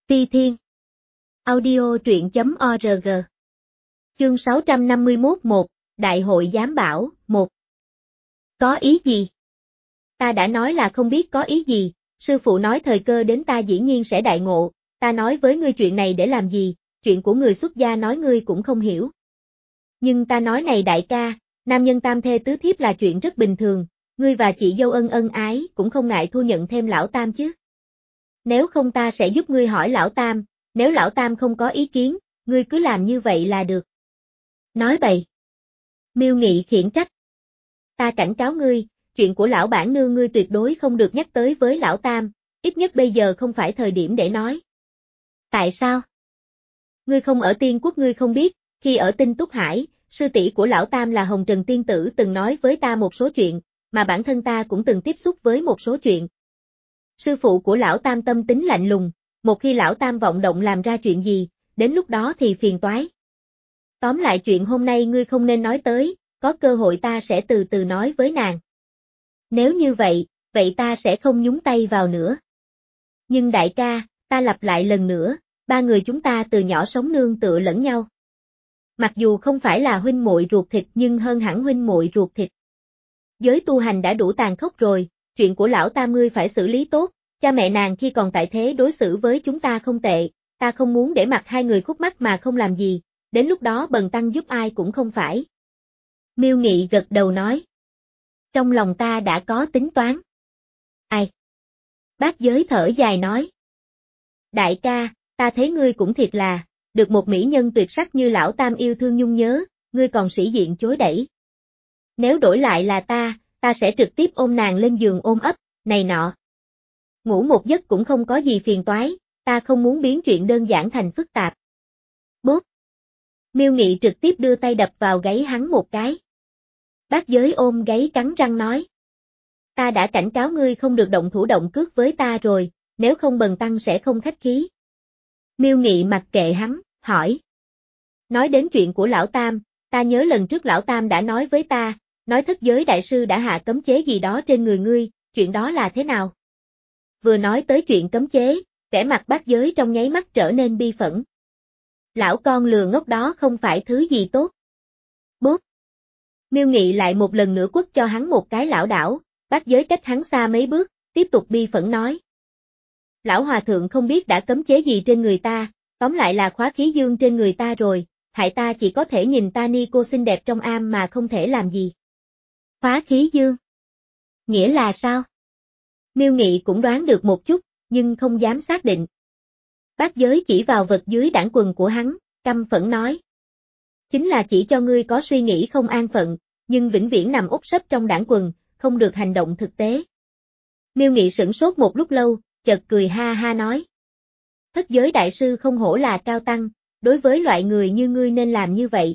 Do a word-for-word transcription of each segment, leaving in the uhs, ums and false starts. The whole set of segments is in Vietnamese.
Ti Thiên. Audio truyện chấm org. Chương sáu trăm năm mươi mốt một, Đại hội giám bảo, một. Có ý gì? Ta đã nói là không biết có ý gì, sư phụ nói thời cơ đến ta dĩ nhiên sẽ đại ngộ, ta nói với ngươi chuyện này để làm gì, chuyện của người xuất gia nói ngươi cũng không hiểu. Nhưng ta nói này đại ca, nam nhân tam thê tứ thiếp là chuyện rất bình thường, ngươi và chị dâu ân ân ái cũng không ngại thu nhận thêm lão tam chứ. Nếu không ta sẽ giúp ngươi hỏi lão tam, nếu lão tam không có ý kiến, ngươi cứ làm như vậy là được. Nói bậy. Miêu Nghị khiển trách. Ta cảnh cáo ngươi, chuyện của lão bản nương ngươi tuyệt đối không được nhắc tới với lão tam, ít nhất bây giờ không phải thời điểm để nói. Tại sao? Ngươi không ở Tiên Quốc ngươi không biết, khi ở Tinh Túc Hải, sư tỷ của lão tam là Hồng Trần Tiên Tử từng nói với ta một số chuyện, mà bản thân ta cũng từng tiếp xúc với một số chuyện. Sư phụ của lão tam tâm tính lạnh lùng, một khi lão tam vọng động làm ra chuyện gì, đến lúc đó thì phiền toái. Tóm lại chuyện hôm nay ngươi không nên nói tới, có cơ hội ta sẽ từ từ nói với nàng. Nếu như vậy, vậy ta sẽ không nhúng tay vào nữa. Nhưng đại ca, ta lặp lại lần nữa, ba người chúng ta từ nhỏ sống nương tựa lẫn nhau. Mặc dù không phải là huynh muội ruột thịt nhưng hơn hẳn huynh muội ruột thịt. Giới tu hành đã đủ tàn khốc rồi, chuyện của lão tam ngươi phải xử lý tốt, cha mẹ nàng khi còn tại thế đối xử với chúng ta không tệ, ta không muốn để mặt hai người khúc mắc mà không làm gì, đến lúc đó bần tăng giúp ai cũng không phải. Miêu Nghị gật đầu nói. Trong lòng ta đã có tính toán. Ai? Bác Giới thở dài nói. Đại ca, ta thấy ngươi cũng thiệt là, được một mỹ nhân tuyệt sắc như lão tam yêu thương nhung nhớ, ngươi còn sĩ diện chối đẩy. Nếu đổi lại là ta, ta sẽ trực tiếp ôm nàng lên giường ôm ấp, này nọ. Ngủ một giấc cũng không có gì phiền toái, ta không muốn biến chuyện đơn giản thành phức tạp. Bốp. Miêu Nghị trực tiếp đưa tay đập vào gáy hắn một cái. Bác Giới ôm gáy cắn răng nói. Ta đã cảnh cáo ngươi không được động thủ động cước với ta rồi, nếu không bần tăng sẽ không khách khí. Miêu Nghị mặc kệ hắn, hỏi. Nói đến chuyện của lão tam, ta nhớ lần trước lão tam đã nói với ta, nói Thất Giới đại sư đã hạ cấm chế gì đó trên người ngươi, chuyện đó là thế nào? Vừa nói tới chuyện cấm chế, vẻ mặt Bác Giới trong nháy mắt trở nên bi phẫn. Lão con lừa ngốc đó không phải thứ gì tốt. Bốp. Miêu Nghị lại một lần nữa quất cho hắn một cái lảo đảo, Bác Giới cách hắn xa mấy bước, tiếp tục bi phẫn nói. Lão hòa thượng không biết đã cấm chế gì trên người ta, tóm lại là khóa khí dương trên người ta rồi, hại ta chỉ có thể nhìn ta ni cô xinh đẹp trong am mà không thể làm gì. Khóa khí dương? Nghĩa là sao? Miêu Nghị cũng đoán được một chút, nhưng không dám xác định. Bác Giới chỉ vào vật dưới đảng quần của hắn, căm phẫn nói. Chính là chỉ cho ngươi có suy nghĩ không an phận, nhưng vĩnh viễn nằm úp sấp trong đảng quần, không được hành động thực tế. Miêu Nghị sửng sốt một lúc lâu, chợt cười ha ha nói. Thất Giới đại sư không hổ là cao tăng, đối với loại người như ngươi nên làm như vậy.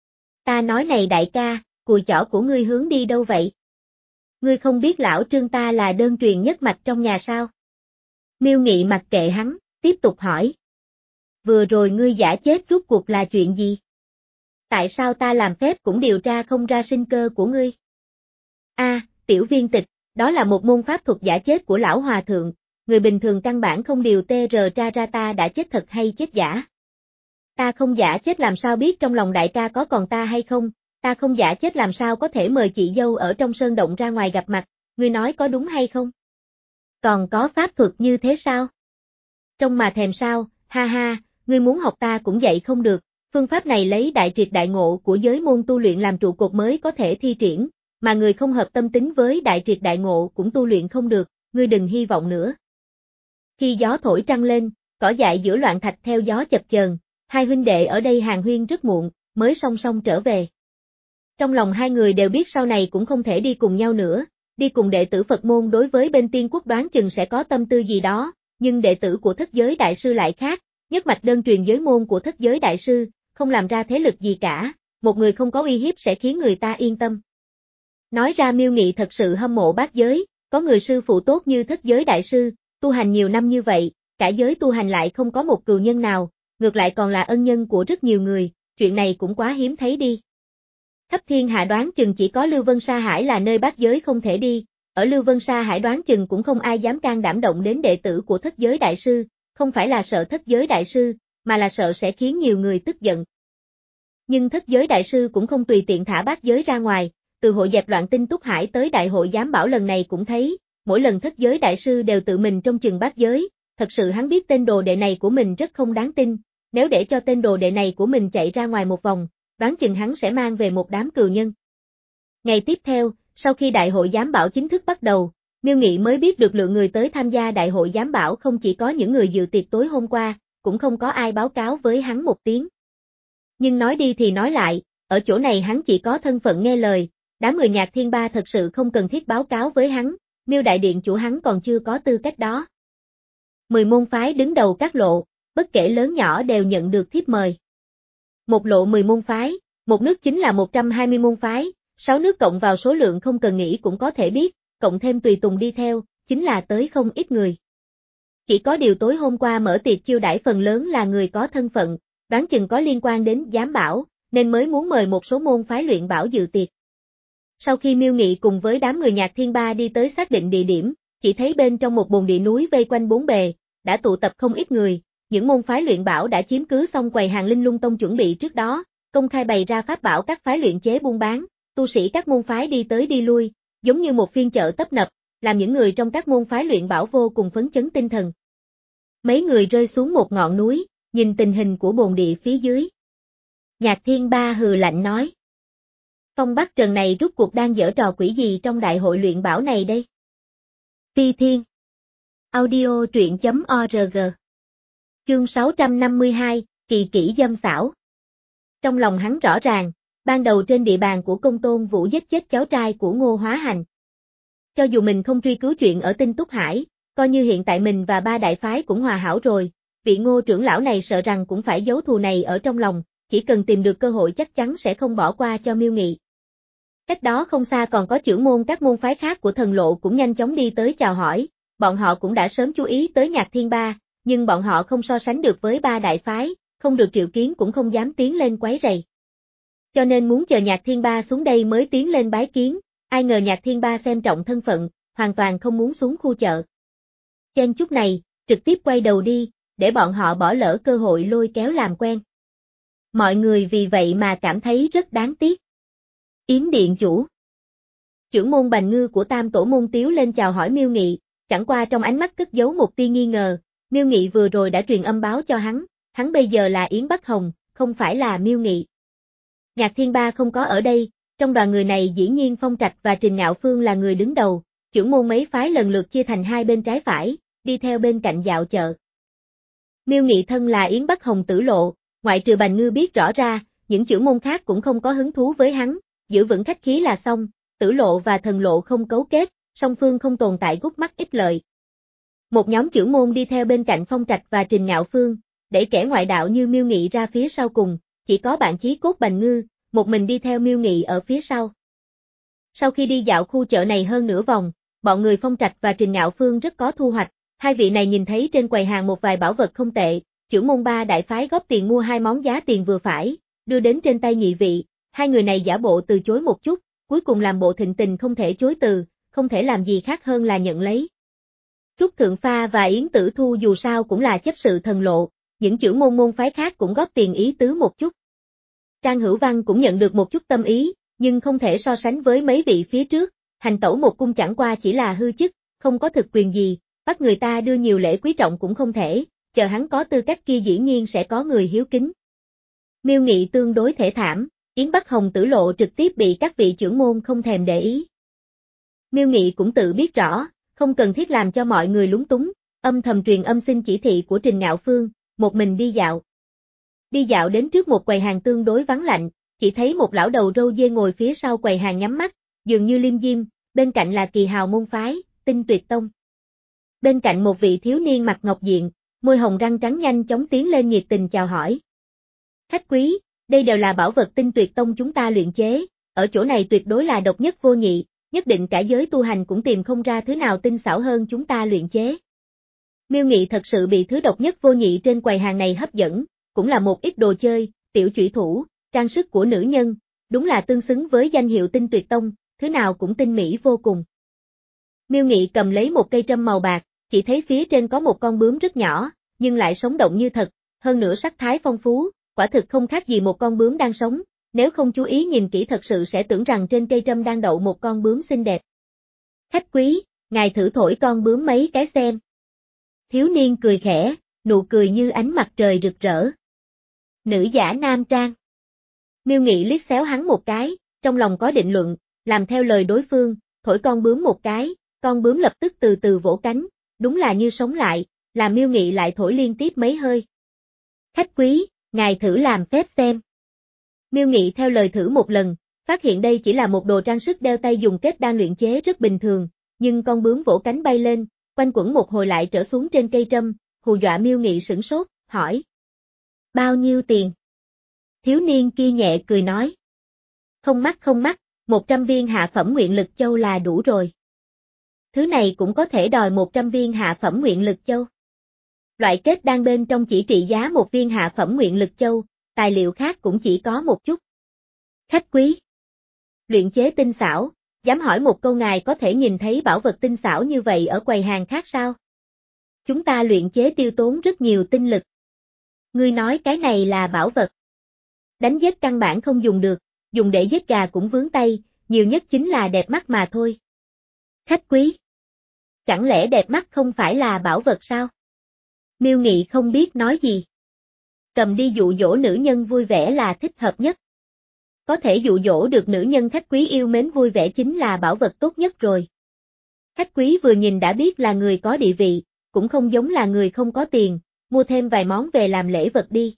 Ta nói này đại ca, cùi chỏ của ngươi hướng đi đâu vậy? Ngươi không biết lão Trương ta là đơn truyền nhất mạch trong nhà sao? Miêu Nghị mặc kệ hắn, tiếp tục hỏi. Vừa rồi ngươi giả chết rốt cuộc là chuyện gì? Tại sao ta làm phép cũng điều tra không ra sinh cơ của ngươi? A, à, tiểu viên tịch, đó là một môn pháp thuật giả chết của lão hòa thượng, người bình thường căn bản không điều tr tra ra ta đã chết thật hay chết giả. Ta không giả chết làm sao biết trong lòng đại ca có còn ta hay không, ta không giả chết làm sao có thể mời chị dâu ở trong sơn động ra ngoài gặp mặt, ngươi nói có đúng hay không? Còn có pháp thuật như thế sao? Trong mà thèm sao, ha ha, ngươi muốn học ta cũng dạy không được, phương pháp này lấy đại triệt đại ngộ của giới môn tu luyện làm trụ cột mới có thể thi triển, mà người không hợp tâm tính với đại triệt đại ngộ cũng tu luyện không được, ngươi đừng hy vọng nữa. Khi gió thổi trăng lên, cỏ dại giữa loạn thạch theo gió chập chờn, hai huynh đệ ở đây hàn huyên rất muộn, mới song song trở về. Trong lòng hai người đều biết sau này cũng không thể đi cùng nhau nữa, đi cùng đệ tử Phật môn đối với bên Tiên Quốc đoán chừng sẽ có tâm tư gì đó, nhưng đệ tử của Thất Giới đại sư lại khác, nhất mạch đơn truyền giới môn của Thất Giới đại sư, không làm ra thế lực gì cả, một người không có uy hiếp sẽ khiến người ta yên tâm. Nói ra Miêu Nghị thật sự hâm mộ Bác Giới, có người sư phụ tốt như Thất Giới đại sư, tu hành nhiều năm như vậy, cả giới tu hành lại không có một cừu nhân nào, ngược lại còn là ân nhân của rất nhiều người, chuyện này cũng quá hiếm thấy đi. Khắp thiên hạ đoán chừng chỉ có Lưu Vân Sa Hải là nơi Bác Giới không thể đi, ở Lưu Vân Sa Hải đoán chừng cũng không ai dám can đảm động đến đệ tử của Thất Giới đại sư, không phải là sợ thất giới đại sư, mà là sợ sẽ khiến nhiều người tức giận. Nhưng thất giới đại sư cũng không tùy tiện thả bát giới ra ngoài, từ hội dẹp loạn tinh Túc Hải tới đại hội giám bảo lần này cũng thấy, mỗi lần thất giới đại sư đều tự mình trông chừng bát giới, thật sự hắn biết tên đồ đệ này của mình rất không đáng tin, nếu để cho tên đồ đệ này của mình chạy ra ngoài một vòng, đoán chừng hắn sẽ mang về một đám cừu nhân. Ngày tiếp theo, sau khi đại hội giám bảo chính thức bắt đầu, Miêu Nghị mới biết được lượng người tới tham gia đại hội giám bảo không chỉ có những người dự tiệc tối hôm qua, cũng không có ai báo cáo với hắn một tiếng. Nhưng nói đi thì nói lại, ở chỗ này hắn chỉ có thân phận nghe lời, đám người Nhạc Thiên Ba thật sự không cần thiết báo cáo với hắn, Miêu đại điện chủ hắn còn chưa có tư cách đó. Mười môn phái đứng đầu các lộ, bất kể lớn nhỏ đều nhận được thiếp mời. Một lộ mười môn phái, một nước chính là một trăm hai mươi môn phái, sáu nước cộng vào số lượng không cần nghĩ cũng có thể biết, cộng thêm tùy tùng đi theo, chính là tới không ít người. Chỉ có điều tối hôm qua mở tiệc chiêu đãi phần lớn là người có thân phận, đoán chừng có liên quan đến giám bảo, nên mới muốn mời một số môn phái luyện bảo dự tiệc. Sau khi Miêu Nghị cùng với đám người Nhạc Thiên Ba đi tới xác định địa điểm, chỉ thấy bên trong một bồn địa núi vây quanh bốn bề, đã tụ tập không ít người, những môn phái luyện bảo đã chiếm cứ xong quầy hàng Linh Lung Tông chuẩn bị trước đó, công khai bày ra pháp bảo các phái luyện chế buôn bán, tu sĩ các môn phái đi tới đi lui, giống như một phiên chợ tấp nập, làm những người trong các môn phái luyện bảo vô cùng phấn chấn tinh thần. Mấy người rơi xuống một ngọn núi, nhìn tình hình của bồn địa phía dưới. Nhạc Thiên Ba hừ lạnh nói. Phong Bắc Trần này rút cuộc đang giở trò quỷ gì trong đại hội luyện bảo này đây? Phi Thiên Audio truyện chấm org Chương sáu trăm năm mươi hai, kỳ kỹ dâm xảo. Trong lòng hắn rõ ràng, ban đầu trên địa bàn của Công Tôn Vũ giết chết cháu trai của Ngô Hóa Hành. Cho dù mình không truy cứu chuyện ở Tinh Túc Hải, coi như hiện tại mình và ba đại phái cũng hòa hảo rồi, vị Ngô trưởng lão này sợ rằng cũng phải giấu thù này ở trong lòng, chỉ cần tìm được cơ hội chắc chắn sẽ không bỏ qua cho Miêu Nghị. Cách đó không xa còn có trưởng môn các môn phái khác của thần lộ cũng nhanh chóng đi tới chào hỏi, bọn họ cũng đã sớm chú ý tới Nhạc Thiên Ba, nhưng bọn họ không so sánh được với ba đại phái, không được triệu kiến cũng không dám tiến lên quấy rầy. Cho nên muốn chờ Nhạc Thiên Ba xuống đây mới tiến lên bái kiến, ai ngờ Nhạc Thiên Ba xem trọng thân phận, hoàn toàn không muốn xuống khu chợ. Chen chút này, trực tiếp quay đầu đi, để bọn họ bỏ lỡ cơ hội lôi kéo làm quen. Mọi người vì vậy mà cảm thấy rất đáng tiếc. Yến điện chủ. Trưởng môn Bành Ngư của Tam Tổ môn Tiếu lên chào hỏi Miêu Nghị, chẳng qua trong ánh mắt cất giấu một tia nghi ngờ, Miêu Nghị vừa rồi đã truyền âm báo cho hắn, hắn bây giờ là Yến Bắc Hồng, không phải là Miêu Nghị. Nhạc Thiên Ba không có ở đây, trong đoàn người này dĩ nhiên Phong Trạch và Trình Ngạo Phương là người đứng đầu, trưởng môn mấy phái lần lượt chia thành hai bên trái phải, đi theo bên cạnh dạo chợ. Miêu Nghị thân là Yến Bắc Hồng tử lộ, ngoại trừ Bành Ngư biết rõ ra, những trưởng môn khác cũng không có hứng thú với hắn, giữ vững khách khí là xong, tử lộ và thần lộ không cấu kết, song phương không tồn tại gút mắt ích lợi. Một nhóm trưởng môn đi theo bên cạnh Phong Trạch và Trình Ngạo Phương, để kẻ ngoại đạo như Miêu Nghị ra phía sau cùng, chỉ có bạn chí cốt Bành Ngư, một mình đi theo Miêu Nghị ở phía sau. Sau khi đi dạo khu chợ này hơn nửa vòng, bọn người Phong Trạch và Trình Ngạo Phương rất có thu hoạch, hai vị này nhìn thấy trên quầy hàng một vài bảo vật không tệ, trưởng môn ba đại phái góp tiền mua hai món giá tiền vừa phải, đưa đến trên tay nhị vị, hai người này giả bộ từ chối một chút, cuối cùng làm bộ thịnh tình không thể chối từ, không thể làm gì khác hơn là nhận lấy. Trúc Thượng Pha và Yến Tử Thu dù sao cũng là chấp sự thần lộ, những trưởng môn môn phái khác cũng góp tiền ý tứ một chút. Trang Hữu Văn cũng nhận được một chút tâm ý, nhưng không thể so sánh với mấy vị phía trước, hành tẩu một cung chẳng qua chỉ là hư chức, không có thực quyền gì, bắt người ta đưa nhiều lễ quý trọng cũng không thể, chờ hắn có tư cách kia dĩ nhiên sẽ có người hiếu kính. Miêu Nghị tương đối thể thảm, Yến Bắc Hồng tử lộ trực tiếp bị các vị trưởng môn không thèm để ý. Miêu Nghị cũng tự biết rõ, không cần thiết làm cho mọi người lúng túng, âm thầm truyền âm xin chỉ thị của Trình Ngạo Phương, một mình đi dạo. Đi dạo đến trước một quầy hàng tương đối vắng lạnh, chỉ thấy một lão đầu râu dê ngồi phía sau quầy hàng nhắm mắt, dường như liêm diêm, bên cạnh là kỳ hào môn phái, Tinh Tuyệt Tông. Bên cạnh một vị thiếu niên mặt ngọc diện, môi hồng răng trắng nhanh chóng tiến lên nhiệt tình chào hỏi. Khách quý, đây đều là bảo vật Tinh Tuyệt Tông chúng ta luyện chế, ở chỗ này tuyệt đối là độc nhất vô nhị, nhất định cả giới tu hành cũng tìm không ra thứ nào tinh xảo hơn chúng ta luyện chế. Miêu Nghị thật sự bị thứ độc nhất vô nhị trên quầy hàng này hấp dẫn, cũng là một ít đồ chơi, tiểu chủy thủ, trang sức của nữ nhân, đúng là tương xứng với danh hiệu Tinh Tuyệt Tông, thứ nào cũng tinh mỹ vô cùng. Miêu Nghị cầm lấy một cây trâm màu bạc, chỉ thấy phía trên có một con bướm rất nhỏ, nhưng lại sống động như thật, hơn nữa sắc thái phong phú, quả thực không khác gì một con bướm đang sống, nếu không chú ý nhìn kỹ thật sự sẽ tưởng rằng trên cây trâm đang đậu một con bướm xinh đẹp. Khách quý, ngài thử thổi con bướm mấy cái xem. Thiếu niên cười khẽ, nụ cười như ánh mặt trời rực rỡ. Nữ giả nam trang. Miêu Nghị liếc xéo hắn một cái, trong lòng có định luận, làm theo lời đối phương, thổi con bướm một cái, con bướm lập tức từ từ vỗ cánh, đúng là như sống lại, làm Miêu Nghị lại thổi liên tiếp mấy hơi. Khách quý, ngài thử làm phép xem. Miêu Nghị theo lời thử một lần, phát hiện đây chỉ là một đồ trang sức đeo tay dùng kết đan luyện chế rất bình thường, nhưng con bướm vỗ cánh bay lên, quanh quẩn một hồi lại trở xuống trên cây trâm, hù dọa Miêu Nghị sửng sốt, hỏi. Bao nhiêu tiền? Thiếu niên kia nhẹ cười nói. Không mắc không mắc, một trăm viên hạ phẩm nguyện lực châu là đủ rồi. Thứ này cũng có thể đòi một trăm viên hạ phẩm nguyện lực châu. Loại kết đan bên trong chỉ trị giá một viên hạ phẩm nguyện lực châu, tài liệu khác cũng chỉ có một chút. Khách quý. Luyện chế tinh xảo, dám hỏi một câu ngài có thể nhìn thấy bảo vật tinh xảo như vậy ở quầy hàng khác sao? Chúng ta luyện chế tiêu tốn rất nhiều tinh lực. Ngươi nói cái này là bảo vật. Đánh giết căn bản không dùng được, dùng để giết gà cũng vướng tay, nhiều nhất chính là đẹp mắt mà thôi. Khách quý. Chẳng lẽ đẹp mắt không phải là bảo vật sao? Miêu Nghị không biết nói gì. Cầm đi dụ dỗ nữ nhân vui vẻ là thích hợp nhất. Có thể dụ dỗ được nữ nhân khách quý yêu mến vui vẻ chính là bảo vật tốt nhất rồi. Khách quý vừa nhìn đã biết là người có địa vị, cũng không giống là người không có tiền, mua thêm vài món về làm lễ vật đi.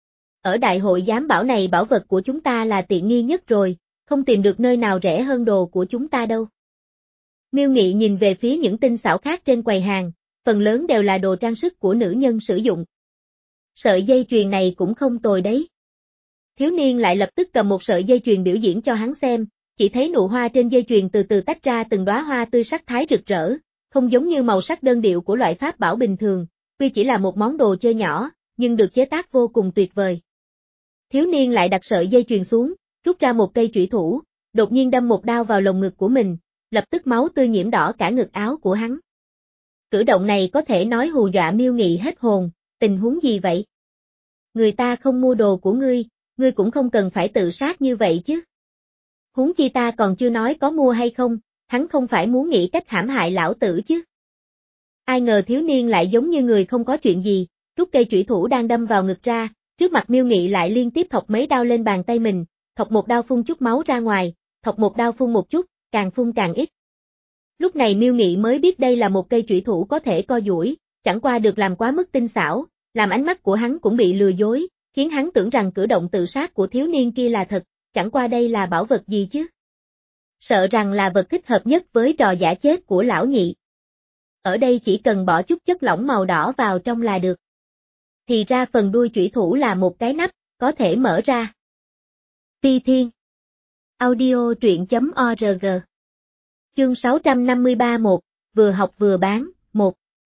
Ở đại hội giám bảo này bảo vật của chúng ta là tiện nghi nhất rồi, không tìm được nơi nào rẻ hơn đồ của chúng ta đâu. Miêu Nghị nhìn về phía những tinh xảo khác trên quầy hàng, phần lớn đều là đồ trang sức của nữ nhân sử dụng. Sợi dây chuyền này cũng không tồi đấy. Thiếu niên lại lập tức cầm một sợi dây chuyền biểu diễn cho hắn xem, chỉ thấy nụ hoa trên dây chuyền từ từ tách ra từng đóa hoa tươi sắc thái rực rỡ, không giống như màu sắc đơn điệu của loại pháp bảo bình thường, tuy chỉ là một món đồ chơi nhỏ, nhưng được chế tác vô cùng tuyệt vời. Thiếu niên lại đặt sợi dây chuyền xuống, rút ra một cây chủy thủ, đột nhiên đâm một đao vào lồng ngực của mình, lập tức máu tươi nhiễm đỏ cả ngực áo của hắn. Cử động này có thể nói hù dọa Miêu Nghị hết hồn, tình huống gì vậy? Người ta không mua đồ của ngươi, ngươi cũng không cần phải tự sát như vậy chứ. Huống chi ta còn chưa nói có mua hay không, hắn không phải muốn nghĩ cách hãm hại lão tử chứ. Ai ngờ thiếu niên lại giống như người không có chuyện gì, rút cây chủy thủ đang đâm vào ngực ra, trước mặt Miêu Nghị lại liên tiếp thọc mấy đao lên bàn tay mình, thọc một đao phun chút máu ra ngoài, thọc một đao phun một chút, càng phun càng ít. Lúc này Miêu Nghị mới biết đây là một cây chủy thủ có thể co duỗi, chẳng qua được làm quá mức tinh xảo, làm ánh mắt của hắn cũng bị lừa dối, khiến hắn tưởng rằng cử động tự sát của thiếu niên kia là thật, chẳng qua đây là bảo vật gì chứ. Sợ rằng là vật thích hợp nhất với trò giả chết của lão nhị. Ở đây chỉ cần bỏ chút chất lỏng màu đỏ vào trong là được. Thì ra phần đuôi chủy thủ là một cái nắp, có thể mở ra. Ti Thiên. Audio truyện.org. Chương sáu trăm năm mươi ba một, vừa học vừa bán, một.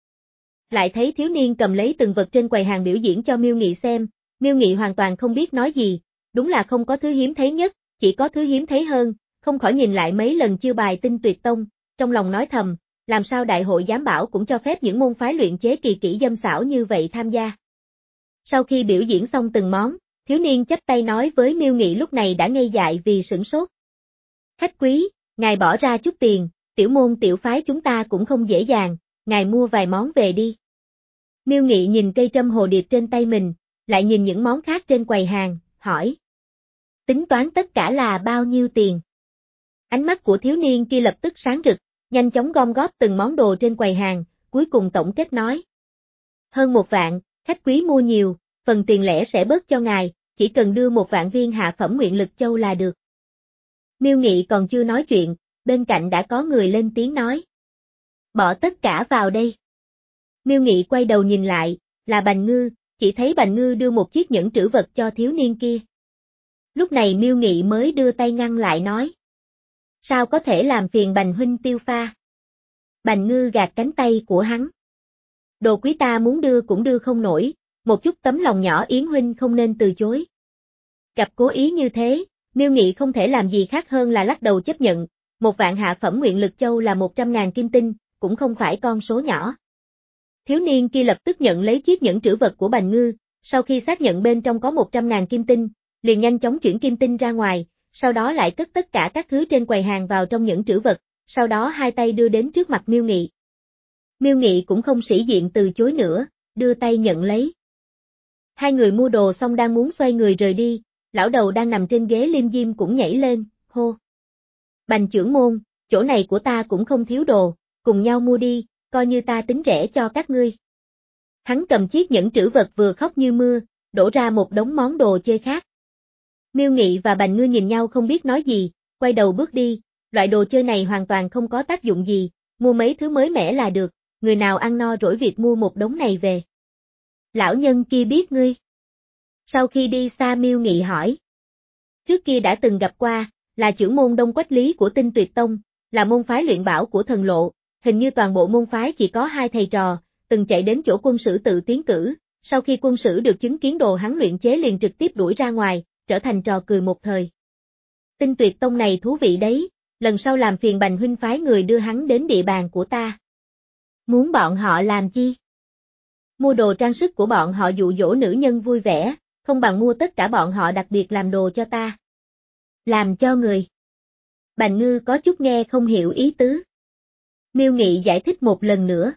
Lại thấy thiếu niên cầm lấy từng vật trên quầy hàng biểu diễn cho Miêu Nghị xem, Miêu Nghị hoàn toàn không biết nói gì, đúng là không có thứ hiếm thấy nhất, chỉ có thứ hiếm thấy hơn, không khỏi nhìn lại mấy lần chiêu bài Tinh Tuyệt Tông, trong lòng nói thầm, làm sao đại hội giám bảo cũng cho phép những môn phái luyện chế kỳ kỹ dâm xảo như vậy tham gia. Sau khi biểu diễn xong từng món, thiếu niên chắp tay nói với Miêu Nghị lúc này đã ngây dại vì sửng sốt. Khách quý, ngài bỏ ra chút tiền, tiểu môn tiểu phái chúng ta cũng không dễ dàng, ngài mua vài món về đi. Miêu Nghị nhìn cây trâm hồ điệp trên tay mình, lại nhìn những món khác trên quầy hàng, hỏi. Tính toán tất cả là bao nhiêu tiền? Ánh mắt của thiếu niên kia lập tức sáng rực, nhanh chóng gom góp từng món đồ trên quầy hàng, cuối cùng tổng kết nói. Hơn một vạn, khách quý mua nhiều, phần tiền lẻ sẽ bớt cho ngài, chỉ cần đưa một vạn viên hạ phẩm nguyện lực châu là được. Miêu Nghị còn chưa nói chuyện, bên cạnh đã có người lên tiếng nói. Bỏ tất cả vào đây. Miêu Nghị quay đầu nhìn lại, là Bành Ngư, chỉ thấy Bành Ngư đưa một chiếc nhẫn trữ vật cho thiếu niên kia. Lúc này Miêu Nghị mới đưa tay ngăn lại nói. Sao có thể làm phiền Bành huynh tiêu pha? Bành Ngư gạt cánh tay của hắn. Đồ quý ta muốn đưa cũng đưa không nổi, một chút tấm lòng nhỏ Yến huynh không nên từ chối. Gặp cố ý như thế, Miêu Nghị không thể làm gì khác hơn là lắc đầu chấp nhận, một vạn hạ phẩm nguyện lực châu là một trăm ngàn kim tinh, cũng không phải con số nhỏ. Thiếu niên kia lập tức nhận lấy chiếc nhẫn trữ vật của Bành Ngư, sau khi xác nhận bên trong có một trăm ngàn kim tinh, liền nhanh chóng chuyển kim tinh ra ngoài, sau đó lại cất tất cả các thứ trên quầy hàng vào trong nhẫn trữ vật, sau đó hai tay đưa đến trước mặt Miêu Nghị. Miêu Nghị cũng không sĩ diện từ chối nữa, đưa tay nhận lấy. Hai người mua đồ xong đang muốn xoay người rời đi, lão đầu đang nằm trên ghế liêm diêm cũng nhảy lên, hô. Bành trưởng môn, chỗ này của ta cũng không thiếu đồ, cùng nhau mua đi, coi như ta tính rẻ cho các ngươi. Hắn cầm chiếc nhẫn trữ vật vừa khóc như mưa, đổ ra một đống món đồ chơi khác. Miêu Nghị và Bành Ngư nhìn nhau không biết nói gì, quay đầu bước đi, loại đồ chơi này hoàn toàn không có tác dụng gì, mua mấy thứ mới mẻ là được, người nào ăn no rỗi việc mua một đống này về. Lão nhân kia biết ngươi. Sau khi đi xa Miêu Nghị hỏi. Trước kia đã từng gặp qua, là trưởng môn Đông Quách Lý của Tinh Tuyệt Tông, là môn phái luyện bảo của thần lộ, hình như toàn bộ môn phái chỉ có hai thầy trò, từng chạy đến chỗ quân sử tự tiến cử, sau khi quân sử được chứng kiến đồ hắn luyện chế liền trực tiếp đuổi ra ngoài, trở thành trò cười một thời. Tinh Tuyệt Tông này thú vị đấy, lần sau làm phiền Bành huynh phái người đưa hắn đến địa bàn của ta. Muốn bọn họ làm chi? Mua đồ trang sức của bọn họ dụ dỗ nữ nhân vui vẻ, không bằng mua tất cả bọn họ đặc biệt làm đồ cho ta. Làm cho người. Bành Ngư có chút nghe không hiểu ý tứ. Miêu Nghị giải thích một lần nữa.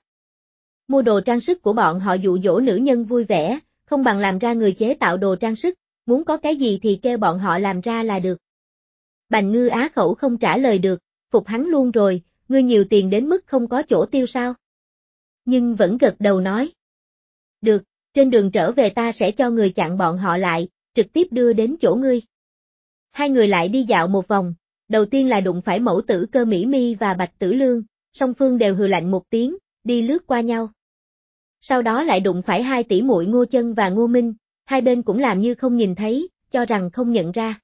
Mua đồ trang sức của bọn họ dụ dỗ nữ nhân vui vẻ, không bằng làm ra người chế tạo đồ trang sức, muốn có cái gì thì kêu bọn họ làm ra là được. Bành Ngư á khẩu không trả lời được, phục hắn luôn rồi, ngươi nhiều tiền đến mức không có chỗ tiêu sao? Nhưng vẫn gật đầu nói. Được, trên đường trở về ta sẽ cho người chặn bọn họ lại, trực tiếp đưa đến chỗ ngươi. Hai người lại đi dạo một vòng, đầu tiên là đụng phải mẫu tử Cơ Mỹ Mi và Bạch Tử Lương, song phương đều hừ lạnh một tiếng, đi lướt qua nhau. Sau đó lại đụng phải hai tỷ muội Ngô Chân và Ngô Minh, hai bên cũng làm như không nhìn thấy, cho rằng không nhận ra.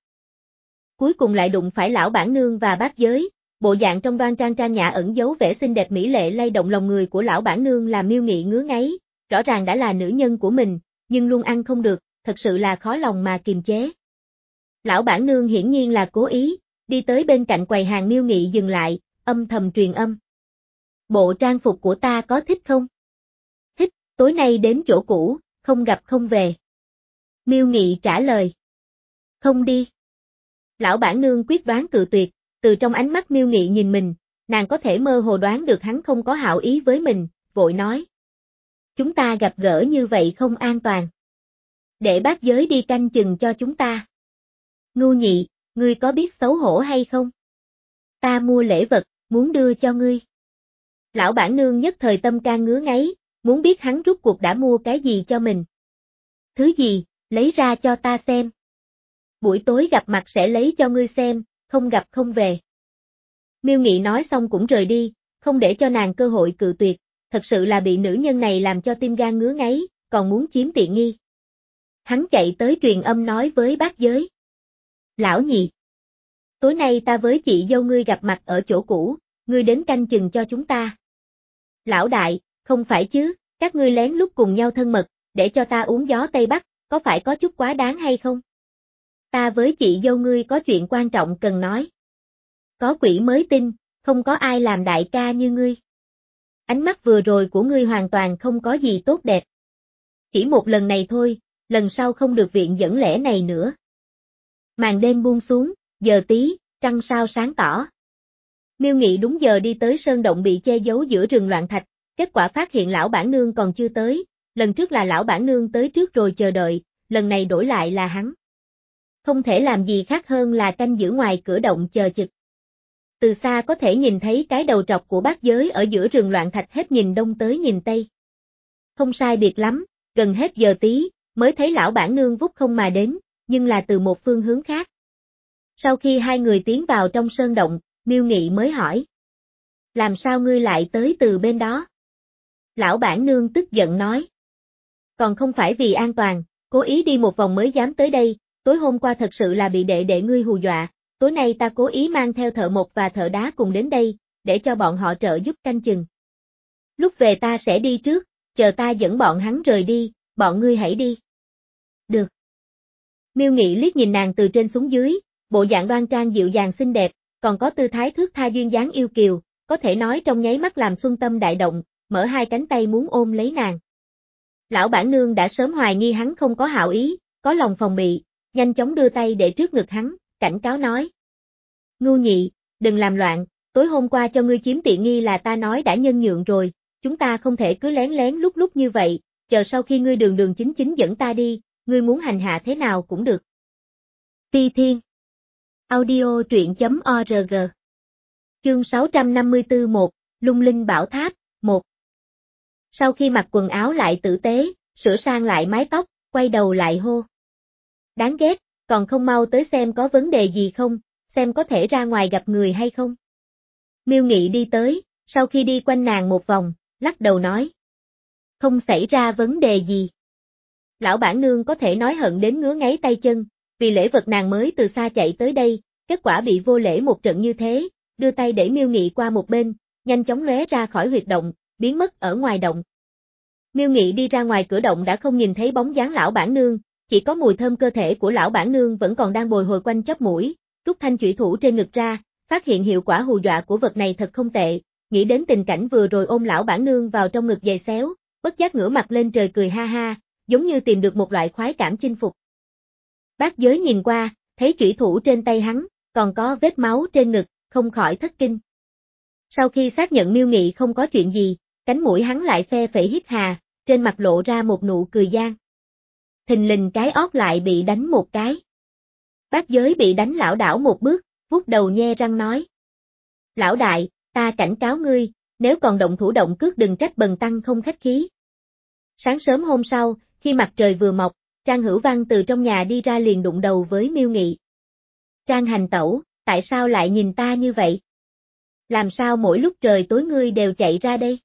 Cuối cùng lại đụng phải lão bản nương và bác giới, bộ dạng trong đoan trang trang nhã ẩn giấu vẻ xinh đẹp mỹ lệ lay động lòng người của lão bản nương làm Miêu Nghị ngứa ngáy, rõ ràng đã là nữ nhân của mình, nhưng luôn ăn không được, thật sự là khó lòng mà kiềm chế. Lão bản nương hiển nhiên là cố ý, đi tới bên cạnh quầy hàng Miêu Nghị dừng lại, âm thầm truyền âm. Bộ trang phục của ta có thích không? Thích, tối nay đến chỗ cũ, không gặp không về. Miêu Nghị trả lời. Không đi. Lão bản nương quyết đoán cự tuyệt, từ trong ánh mắt Miêu Nghị nhìn mình, nàng có thể mơ hồ đoán được hắn không có hảo ý với mình, vội nói. Chúng ta gặp gỡ như vậy không an toàn. Để bác giới đi canh chừng cho chúng ta. Ngu Nhị, ngươi có biết xấu hổ hay không? Ta mua lễ vật, muốn đưa cho ngươi. Lão bản nương nhất thời tâm can ngứa ngáy, muốn biết hắn rút cuộc đã mua cái gì cho mình. Thứ gì, lấy ra cho ta xem. Buổi tối gặp mặt sẽ lấy cho ngươi xem, không gặp không về. Miêu Nghị nói xong cũng rời đi, không để cho nàng cơ hội cự tuyệt, thật sự là bị nữ nhân này làm cho tim gan ngứa ngáy, còn muốn chiếm tiện nghi. Hắn chạy tới truyền âm nói với bác giới. Lão Nhị, tối nay ta với chị dâu ngươi gặp mặt ở chỗ cũ, ngươi đến canh chừng cho chúng ta. Lão đại, không phải chứ, các ngươi lén lút cùng nhau thân mật, để cho ta uống gió Tây Bắc, có phải có chút quá đáng hay không? Ta với chị dâu ngươi có chuyện quan trọng cần nói. Có quỷ mới tin, không có ai làm đại ca như ngươi. Ánh mắt vừa rồi của ngươi hoàn toàn không có gì tốt đẹp. Chỉ một lần này thôi, lần sau không được viện dẫn lẽ này nữa. Màn đêm buông xuống, giờ tí, trăng sao sáng tỏ. Miêu Nghị đúng giờ đi tới sơn động bị che giấu giữa rừng loạn thạch, kết quả phát hiện lão bản nương còn chưa tới, lần trước là lão bản nương tới trước rồi chờ đợi, lần này đổi lại là hắn. Không thể làm gì khác hơn là canh giữ ngoài cửa động chờ chực. Từ xa có thể nhìn thấy cái đầu trọc của bác giới ở giữa rừng loạn thạch hết nhìn đông tới nhìn tây. Không sai biệt lắm, gần hết giờ tí, mới thấy lão bản nương vút không mà đến, nhưng là từ một phương hướng khác. Sau khi hai người tiến vào trong sơn động, Miêu Nghị mới hỏi. Làm sao ngươi lại tới từ bên đó? Lão bản nương tức giận nói. Còn không phải vì an toàn, cố ý đi một vòng mới dám tới đây, tối hôm qua thật sự là bị đệ đệ ngươi hù dọa, tối nay ta cố ý mang theo thợ mộc và thợ đá cùng đến đây, để cho bọn họ trợ giúp canh chừng. Lúc về ta sẽ đi trước, chờ ta dẫn bọn hắn rời đi, bọn ngươi hãy đi. Được. Miêu Nghị liếc nhìn nàng từ trên xuống dưới, bộ dạng đoan trang dịu dàng xinh đẹp, còn có tư thái thước tha duyên dáng yêu kiều, có thể nói trong nháy mắt làm xuân tâm đại động, mở hai cánh tay muốn ôm lấy nàng. Lão bản nương đã sớm hoài nghi hắn không có hảo ý, có lòng phòng bị, nhanh chóng đưa tay để trước ngực hắn, cảnh cáo nói. Ngưu nhị, đừng làm loạn, tối hôm qua cho ngươi chiếm tiện nghi là ta nói đã nhân nhượng rồi, chúng ta không thể cứ lén lén lúc lúc như vậy, chờ sau khi ngươi đường đường chính chính dẫn ta đi, ngươi muốn hành hạ thế nào cũng được. Ti Thiên Audio truyện chấm org Chương sáu trăm năm mươi tư một, Lung Linh Bảo Tháp, một. Sau khi mặc quần áo lại tử tế, sửa sang lại mái tóc, quay đầu lại hô. Đáng ghét, còn không mau tới xem có vấn đề gì không, xem có thể ra ngoài gặp người hay không. Miêu Nghị đi tới, sau khi đi quanh nàng một vòng, lắc đầu nói. Không xảy ra vấn đề gì. Lão bản nương có thể nói hận đến ngứa ngáy tay chân, vì lễ vật nàng mới từ xa chạy tới đây, kết quả bị vô lễ một trận như thế, đưa tay để Miêu Nghị qua một bên, nhanh chóng lóe ra khỏi huyệt động, biến mất ở ngoài động. Miêu Nghị đi ra ngoài cửa động đã không nhìn thấy bóng dáng lão bản nương, chỉ có mùi thơm cơ thể của lão bản nương vẫn còn đang bồi hồi quanh chóp mũi, rút thanh chủy thủ trên ngực ra, phát hiện hiệu quả hù dọa của vật này thật không tệ, nghĩ đến tình cảnh vừa rồi ôm lão bản nương vào trong ngực giày xéo, bất giác ngửa mặt lên trời cười ha ha, giống như tìm được một loại khoái cảm chinh phục. Bác Giới nhìn qua, thấy chủy thủ trên tay hắn, còn có vết máu trên ngực, không khỏi thất kinh. Sau khi xác nhận Miêu Nghị không có chuyện gì, cánh mũi hắn lại phe phẩy hít hà, trên mặt lộ ra một nụ cười gian. Thình lình cái ót lại bị đánh một cái. Bác Giới bị đánh lảo đảo một bước, vuốt đầu nhe răng nói. Lão đại, ta cảnh cáo ngươi, nếu còn động thủ động cước đừng trách bần tăng không khách khí. Sáng sớm hôm sau, khi mặt trời vừa mọc, Trang Hữu Văn từ trong nhà đi ra liền đụng đầu với Miêu Nghị. Trang hành tẩu, tại sao lại nhìn ta như vậy? Làm sao mỗi lúc trời tối ngươi đều chạy ra đây?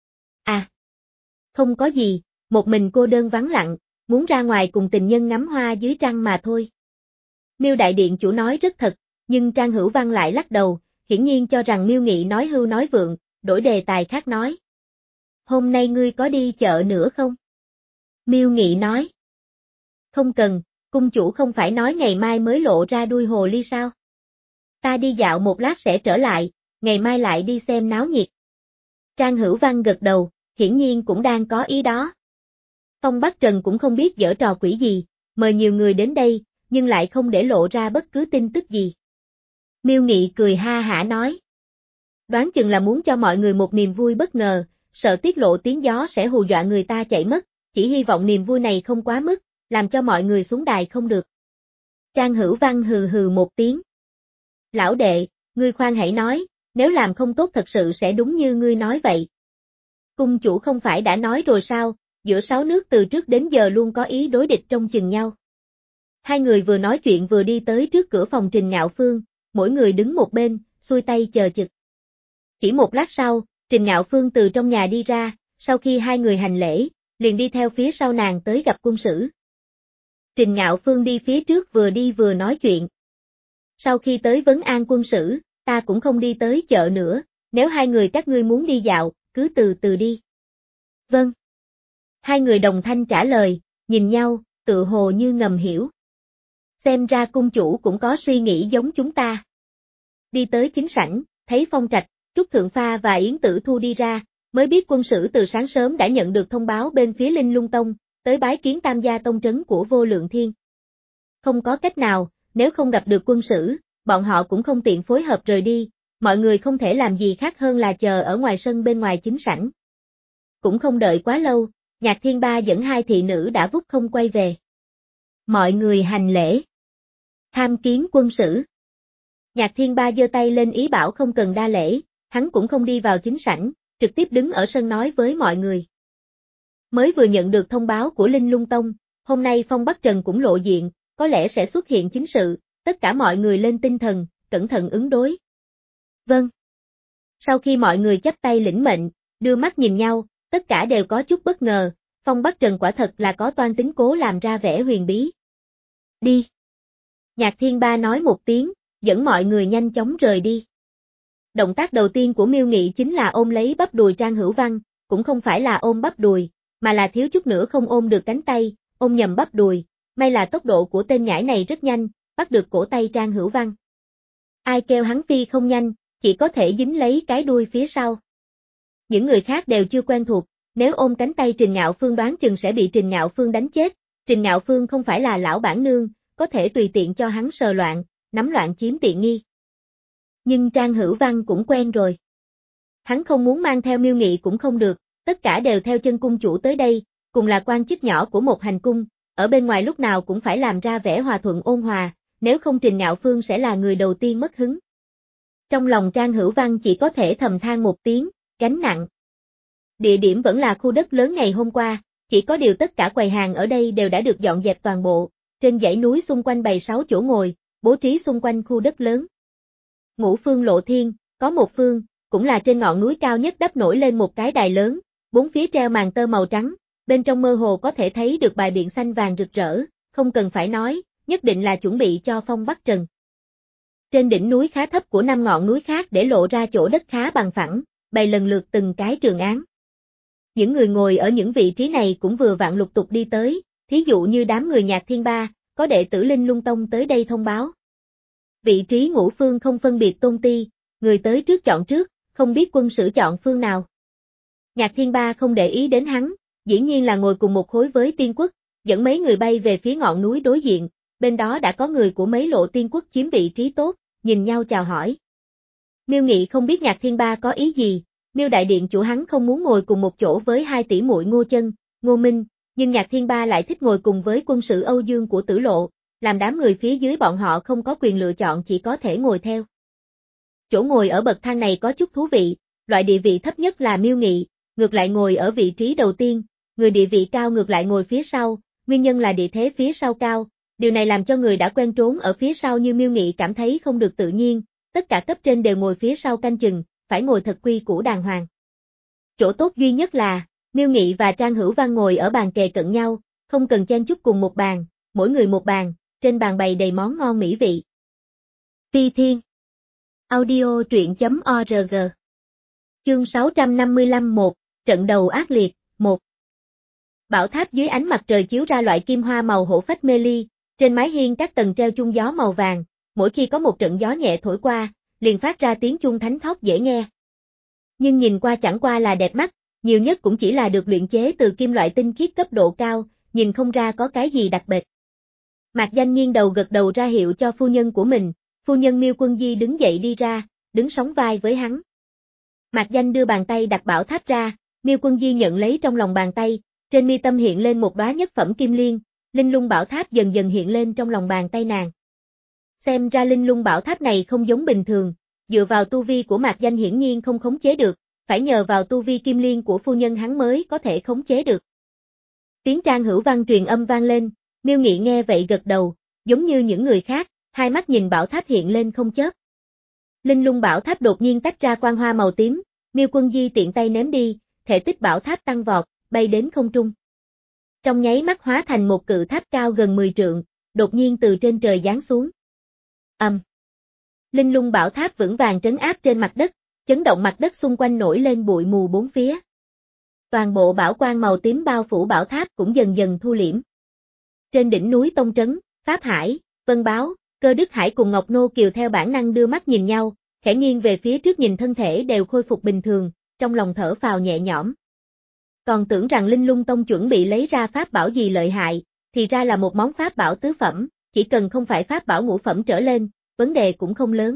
À, không có gì, một mình cô đơn vắng lặng, muốn ra ngoài cùng tình nhân ngắm hoa dưới trăng mà thôi. Miêu đại điện chủ nói rất thật, nhưng Trang Hữu Văn lại lắc đầu, hiển nhiên cho rằng Miêu Nghị nói hưu nói vượng, đổi đề tài khác nói. Hôm nay ngươi có đi chợ nữa không? Miêu Nghị nói. Không cần, cung chủ không phải nói ngày mai mới lộ ra đuôi hồ ly sao? Ta đi dạo một lát sẽ trở lại, ngày mai lại đi xem náo nhiệt. Trang Hữu Văn gật đầu, hiển nhiên cũng đang có ý đó. Phong Bắc Trần cũng không biết giở trò quỷ gì, mời nhiều người đến đây, nhưng lại không để lộ ra bất cứ tin tức gì. Miêu Nghị cười ha hả nói. Đoán chừng là muốn cho mọi người một niềm vui bất ngờ, sợ tiết lộ tiếng gió sẽ hù dọa người ta chạy mất, chỉ hy vọng niềm vui này không quá mức, làm cho mọi người xuống đài không được. Trang Hữu Văn hừ hừ một tiếng. Lão đệ, ngươi khoan hãy nói, nếu làm không tốt thật sự sẽ đúng như ngươi nói vậy. Cung chủ không phải đã nói rồi sao, giữa sáu nước từ trước đến giờ luôn có ý đối địch trong chừng nhau. Hai người vừa nói chuyện vừa đi tới trước cửa phòng Trình Ngạo Phương, mỗi người đứng một bên, xuôi tay chờ chực. Chỉ một lát sau, Trình Ngạo Phương từ trong nhà đi ra, sau khi hai người hành lễ, liền đi theo phía sau nàng tới gặp quân sử. Trình Ngạo Phương đi phía trước vừa đi vừa nói chuyện. Sau khi tới vấn an quân sử, ta cũng không đi tới chợ nữa, nếu hai người các ngươi muốn đi dạo, cứ từ từ đi. Vâng. Hai người đồng thanh trả lời, nhìn nhau, tự hồ như ngầm hiểu. Xem ra cung chủ cũng có suy nghĩ giống chúng ta. Đi tới chính sảnh, thấy Phong Trạch, Trúc Thượng Pha và Yến Tử Thu đi ra, mới biết quân sử từ sáng sớm đã nhận được thông báo bên phía Linh Lung Tông, tới bái kiến Tam gia tông trấn của Vô Lượng Thiên. Không có cách nào, nếu không gặp được quân sử, bọn họ cũng không tiện phối hợp rời đi, mọi người không thể làm gì khác hơn là chờ ở ngoài sân bên ngoài chính sảnh. Cũng không đợi quá lâu, Nhạc Thiên Ba dẫn hai thị nữ đã vút không quay về. Mọi người hành lễ. Tham kiến quân sử. Nhạc Thiên Ba giơ tay lên ý bảo không cần đa lễ, hắn cũng không đi vào chính sảnh, trực tiếp đứng ở sân nói với mọi người. Mới vừa nhận được thông báo của Linh Lung Tông, hôm nay Phong Bắc Trần cũng lộ diện, có lẽ sẽ xuất hiện chính sự, tất cả mọi người lên tinh thần, cẩn thận ứng đối. Vâng. Sau khi mọi người chắp tay lĩnh mệnh, đưa mắt nhìn nhau, tất cả đều có chút bất ngờ, Phong Bắc Trần quả thật là có toan tính cố làm ra vẻ huyền bí. Đi. Nhạc Thiên Ba nói một tiếng, dẫn mọi người nhanh chóng rời đi. Động tác đầu tiên của Miêu Nghị chính là ôm lấy bắp đùi Trang Hữu Văn, cũng không phải là ôm bắp đùi, mà là thiếu chút nữa không ôm được cánh tay, ôm nhầm bắp đùi, may là tốc độ của tên nhãi này rất nhanh, bắt được cổ tay Trang Hữu Văn. Ai kêu hắn phi không nhanh, chỉ có thể dính lấy cái đuôi phía sau. Những người khác đều chưa quen thuộc, nếu ôm cánh tay Trình Ngạo Phương đoán chừng sẽ bị Trình Ngạo Phương đánh chết. Trình Ngạo Phương không phải là lão bản nương, có thể tùy tiện cho hắn sờ loạn, nắm loạn chiếm tiện nghi. Nhưng Trang Hữu Văn cũng quen rồi. Hắn không muốn mang theo Miêu Nghị cũng không được, tất cả đều theo chân cung chủ tới đây, cùng là quan chức nhỏ của một hành cung, ở bên ngoài lúc nào cũng phải làm ra vẻ hòa thuận ôn hòa, nếu không Trình Ngạo Phương sẽ là người đầu tiên mất hứng. Trong lòng Trang Hữu Văn chỉ có thể thầm than một tiếng, gánh nặng. Địa điểm vẫn là khu đất lớn ngày hôm qua, chỉ có điều tất cả quầy hàng ở đây đều đã được dọn dẹp toàn bộ, trên dãy núi xung quanh bày sáu chỗ ngồi, bố trí xung quanh khu đất lớn. Ngũ phương lộ thiên, có một phương, cũng là trên ngọn núi cao nhất đắp nổi lên một cái đài lớn, bốn phía treo màn tơ màu trắng, bên trong mơ hồ có thể thấy được bài biện xanh vàng rực rỡ, không cần phải nói, nhất định là chuẩn bị cho phong Bắc Trần. Trên đỉnh núi khá thấp của năm ngọn núi khác để lộ ra chỗ đất khá bằng phẳng, bày lần lượt từng cái trường án. Những người ngồi ở những vị trí này cũng vừa vặn lục tục đi tới, thí dụ như đám người Nhạc Thiên Ba, có đệ tử Linh Lung Tông tới đây thông báo. Vị trí ngũ phương không phân biệt tôn ti, người tới trước chọn trước, không biết quân sử chọn phương nào. Nhạc Thiên Ba không để ý đến hắn, dĩ nhiên là ngồi cùng một khối với Tiên Quốc, dẫn mấy người bay về phía ngọn núi đối diện, bên đó đã có người của mấy lộ Tiên Quốc chiếm vị trí tốt, nhìn nhau chào hỏi. Miêu Nghị không biết Nhạc Thiên Ba có ý gì, Miêu đại điện chủ hắn không muốn ngồi cùng một chỗ với hai tỷ muội Ngô Chân, Ngô Minh, nhưng Nhạc Thiên Ba lại thích ngồi cùng với quân sử Âu Dương của Tử Lộ, làm đám người phía dưới bọn họ không có quyền lựa chọn chỉ có thể ngồi theo. Chỗ ngồi ở bậc thang này có chút thú vị, loại địa vị thấp nhất là Miêu Nghị, ngược lại ngồi ở vị trí đầu tiên, người địa vị cao ngược lại ngồi phía sau, nguyên nhân là địa thế phía sau cao, điều này làm cho người đã quen trốn ở phía sau như Miêu Nghị cảm thấy không được tự nhiên, tất cả cấp trên đều ngồi phía sau canh chừng, phải ngồi thật quy củ đàng hoàng. Chỗ tốt duy nhất là, Miêu Nghị và Trang Hữu Văn ngồi ở bàn kề cận nhau, không cần chen chúc cùng một bàn, mỗi người một bàn, trên bàn bày đầy món ngon mỹ vị. Phi Thiên Audio truyện.org Chương sáu trăm năm mươi lăm một, trận đầu ác liệt, một. Bảo tháp dưới ánh mặt trời chiếu ra loại kim hoa màu hổ phách mê ly, trên mái hiên các tầng treo chuông gió màu vàng, mỗi khi có một trận gió nhẹ thổi qua, liền phát ra tiếng chuông thánh thót dễ nghe. Nhưng nhìn qua chẳng qua là đẹp mắt, nhiều nhất cũng chỉ là được luyện chế từ kim loại tinh khiết cấp độ cao, nhìn không ra có cái gì đặc biệt. Mạc Danh nghiêng đầu gật đầu ra hiệu cho phu nhân của mình, phu nhân Miêu Quân Di đứng dậy đi ra, đứng sóng vai với hắn. Mạc Danh đưa bàn tay đặt bảo tháp ra, Miêu Quân Di nhận lấy trong lòng bàn tay, trên mi tâm hiện lên một đóa nhất phẩm kim liên, linh lung bảo tháp dần dần hiện lên trong lòng bàn tay nàng. Xem ra linh lung bảo tháp này không giống bình thường, dựa vào tu vi của Mạc Danh hiển nhiên không khống chế được, phải nhờ vào tu vi kim liên của phu nhân hắn mới có thể khống chế được. Tiếng Trang Hữu Văn truyền âm vang lên, Miêu Nghị nghe vậy gật đầu, giống như những người khác, hai mắt nhìn bảo tháp hiện lên không chớp. Linh lung bảo tháp đột nhiên tách ra quang hoa màu tím, Miêu Quân Di tiện tay ném đi, thể tích bảo tháp tăng vọt, bay đến không trung. Trong nháy mắt hóa thành một cự tháp cao gần mười trượng, đột nhiên từ trên trời giáng xuống. Ầm. Um. Linh lung bảo tháp vững vàng trấn áp trên mặt đất, chấn động mặt đất xung quanh nổi lên bụi mù bốn phía. Toàn bộ bảo quang màu tím bao phủ bảo tháp cũng dần dần thu liễm. Trên đỉnh núi Tông Trấn, Pháp Hải, Vân Báo, Cơ Đức Hải cùng Ngọc Nô Kiều theo bản năng đưa mắt nhìn nhau, khẽ nghiêng về phía trước nhìn thân thể đều khôi phục bình thường, trong lòng thở phào nhẹ nhõm. Còn tưởng rằng Linh Lung Tông chuẩn bị lấy ra pháp bảo gì lợi hại, thì ra là một món pháp bảo tứ phẩm, chỉ cần không phải pháp bảo ngũ phẩm trở lên, vấn đề cũng không lớn.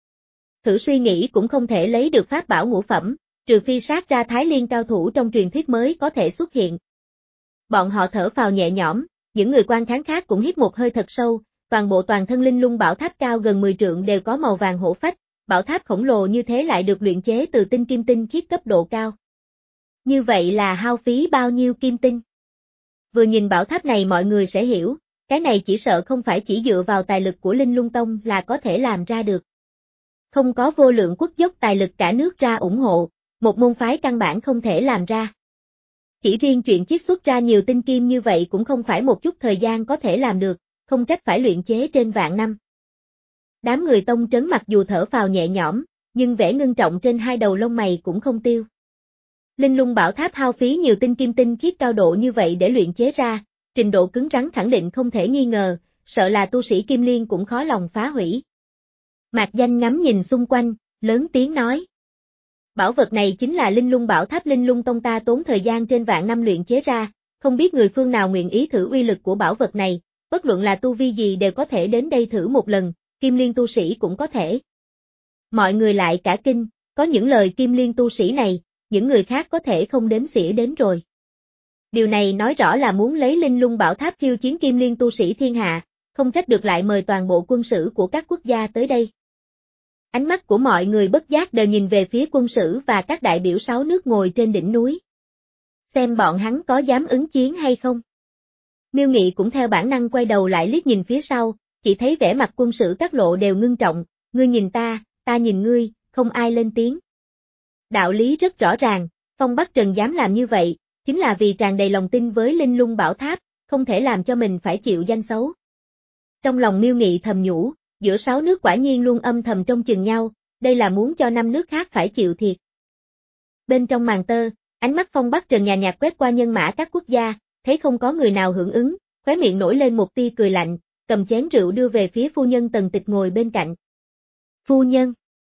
Thử suy nghĩ cũng không thể lấy được pháp bảo ngũ phẩm, trừ phi sát ra Thái Liên cao thủ trong truyền thuyết mới có thể xuất hiện. Bọn họ thở phào nhẹ nhõm, những người quan kháng khác cũng hít một hơi thật sâu, toàn bộ toàn thân linh lung bảo tháp cao gần mười trượng đều có màu vàng hổ phách, bảo tháp khổng lồ như thế lại được luyện chế từ tinh kim tinh khiết cấp độ cao. Như vậy là hao phí bao nhiêu kim tinh? Vừa nhìn bảo tháp này mọi người sẽ hiểu, cái này chỉ sợ không phải chỉ dựa vào tài lực của Linh Lung Tông là có thể làm ra được. Không có vô lượng quốc dốc tài lực cả nước ra ủng hộ, một môn phái căn bản không thể làm ra. Chỉ riêng chuyện chiết xuất ra nhiều tinh kim như vậy cũng không phải một chút thời gian có thể làm được, không trách phải luyện chế trên vạn năm. Đám người Tông Trấn mặc dù thở phào nhẹ nhõm, nhưng vẻ ngưng trọng trên hai đầu lông mày cũng không tiêu. Linh lung bảo tháp hao phí nhiều tinh kim tinh khiết cao độ như vậy để luyện chế ra, trình độ cứng rắn khẳng định không thể nghi ngờ, sợ là tu sĩ Kim Liên cũng khó lòng phá hủy. Mạc Danh ngắm nhìn xung quanh, lớn tiếng nói. Bảo vật này chính là Linh Lung Bảo Tháp Linh Lung Tông ta tốn thời gian trên vạn năm luyện chế ra, không biết người phương nào nguyện ý thử uy lực của bảo vật này, bất luận là tu vi gì đều có thể đến đây thử một lần, Kim Liên tu sĩ cũng có thể. Mọi người lại cả kinh, có những lời Kim Liên tu sĩ này, những người khác có thể không đếm xỉa đến rồi. Điều này nói rõ là muốn lấy Linh Lung Bảo Tháp khiêu chiến Kim Liên tu sĩ thiên hạ, không trách được lại mời toàn bộ quân sử của các quốc gia tới đây. Ánh mắt của mọi người bất giác đều nhìn về phía quân sử và các đại biểu sáu nước ngồi trên đỉnh núi. Xem bọn hắn có dám ứng chiến hay không. Miêu Nghị cũng theo bản năng quay đầu lại liếc nhìn phía sau, chỉ thấy vẻ mặt quân sử các lộ đều ngưng trọng, ngươi nhìn ta, ta nhìn ngươi, không ai lên tiếng. Đạo lý rất rõ ràng, Phong Bắc Trần dám làm như vậy, chính là vì tràn đầy lòng tin với Linh Lung Bảo Tháp, không thể làm cho mình phải chịu danh xấu. Trong lòng Miêu Nghị thầm nhủ, giữa sáu nước quả nhiên luôn âm thầm trông chừng nhau, đây là muốn cho năm nước khác phải chịu thiệt. Bên trong màn tơ, ánh mắt Phong Bắc Trần nhàn nhạt quét qua nhân mã các quốc gia, thấy không có người nào hưởng ứng, khóe miệng nổi lên một tia cười lạnh, cầm chén rượu đưa về phía phu nhân Tần Tịch ngồi bên cạnh. Phu nhân.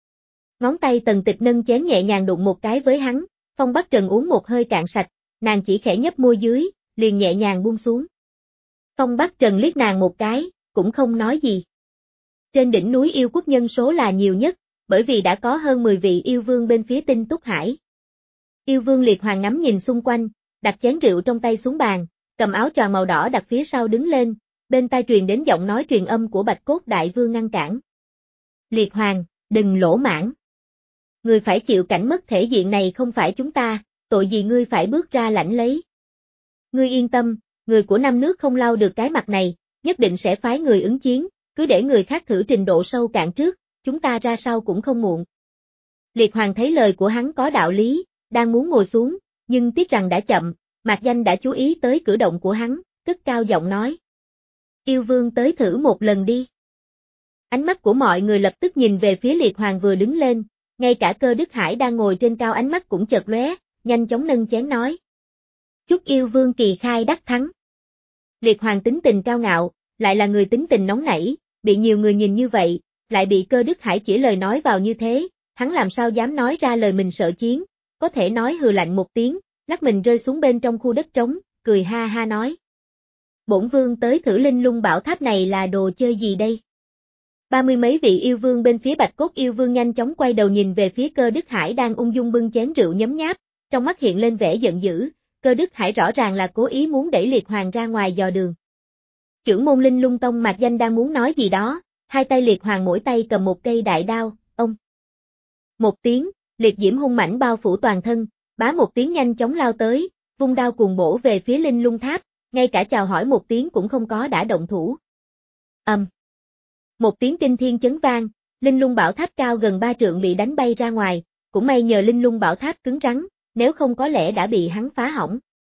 Ngón tay Tần Tịch nâng chén nhẹ nhàng đụng một cái với hắn, Phong Bắc Trần uống một hơi cạn sạch, nàng chỉ khẽ nhấp môi dưới, liền nhẹ nhàng buông xuống. Phong Bắc Trần liếc nàng một cái, cũng không nói gì. Trên đỉnh núi yêu quốc nhân số là nhiều nhất, bởi vì đã có hơn mười vị yêu vương bên phía Tinh Túc Hải. Yêu vương Liệt Hoàng ngắm nhìn xung quanh, đặt chén rượu trong tay xuống bàn, cầm áo choàng màu đỏ đặt phía sau đứng lên, bên tai truyền đến giọng nói truyền âm của Bạch Cốt Đại Vương ngăn cản. Liệt Hoàng, đừng lỗ mãng. Người phải chịu cảnh mất thể diện này không phải chúng ta, tội gì ngươi phải bước ra lãnh lấy. Ngươi yên tâm, người của năm nước không lau được cái mặt này, nhất định sẽ phái người ứng chiến, cứ để người khác thử trình độ sâu cạn trước, chúng ta ra sau cũng không muộn. Liệt Hoàng thấy lời của hắn có đạo lý, đang muốn ngồi xuống, nhưng tiếc rằng đã chậm, Mạc Danh đã chú ý tới cử động của hắn, cất cao giọng nói. Yêu vương tới thử một lần đi. Ánh mắt của mọi người lập tức nhìn về phía Liệt Hoàng vừa đứng lên, ngay cả Cơ Đức Hải đang ngồi trên cao ánh mắt cũng chợt lóe, nhanh chóng nâng chén nói. Chúc yêu vương kỳ khai đắc thắng. Liệt Hoàng tính tình cao ngạo, lại là người tính tình nóng nảy, bị nhiều người nhìn như vậy, lại bị Cơ Đức Hải chỉ lời nói vào như thế, hắn làm sao dám nói ra lời mình sợ chiến, có thể nói hừ lạnh một tiếng, lắc mình rơi xuống bên trong khu đất trống, cười ha ha nói. Bổn vương tới thử Linh Lung Bảo Tháp này là đồ chơi gì đây? Ba mươi mấy vị yêu vương bên phía Bạch Cốt yêu vương nhanh chóng quay đầu nhìn về phía Cơ Đức Hải đang ung dung bưng chén rượu nhấm nháp, trong mắt hiện lên vẻ giận dữ, Cơ Đức Hải rõ ràng là cố ý muốn đẩy Liệt Hoàng ra ngoài dò đường. Trưởng môn Linh Lung Tông Mạc Danh đang muốn nói gì đó, hai tay Liệt Hoàng mỗi tay cầm một cây đại đao, ông. Một tiếng, liệt diễm hung mãnh bao phủ toàn thân, bá một tiếng nhanh chóng lao tới, vung đao cuồng bổ về phía Linh Lung Tháp, ngay cả chào hỏi một tiếng cũng không có đã động thủ. Ầm. Um. Một tiếng kinh thiên chấn vang, Linh Lung Bảo Tháp cao gần ba trượng bị đánh bay ra ngoài, cũng may nhờ Linh Lung Bảo Tháp cứng rắn, nếu không có lẽ đã bị hắn phá hỏng.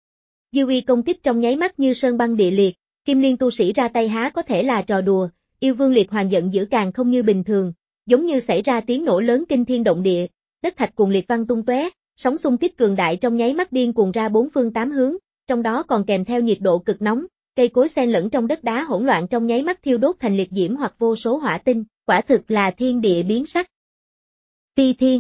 Dư uy công kích trong nháy mắt như sơn băng địa liệt, Kim Liên tu sĩ ra tay há có thể là trò đùa, yêu vương Liệt Hoàng giận dữ càng không như bình thường, giống như xảy ra tiếng nổ lớn kinh thiên động địa, đất thạch cùng liệt văng tung tóe, sóng xung kích cường đại trong nháy mắt điên cuồng ra bốn phương tám hướng, trong đó còn kèm theo nhiệt độ cực nóng, cây cối xen lẫn trong đất đá hỗn loạn trong nháy mắt thiêu đốt thành liệt diễm hoặc vô số hỏa tinh, quả thực là thiên địa biến sắc. Phi Thiên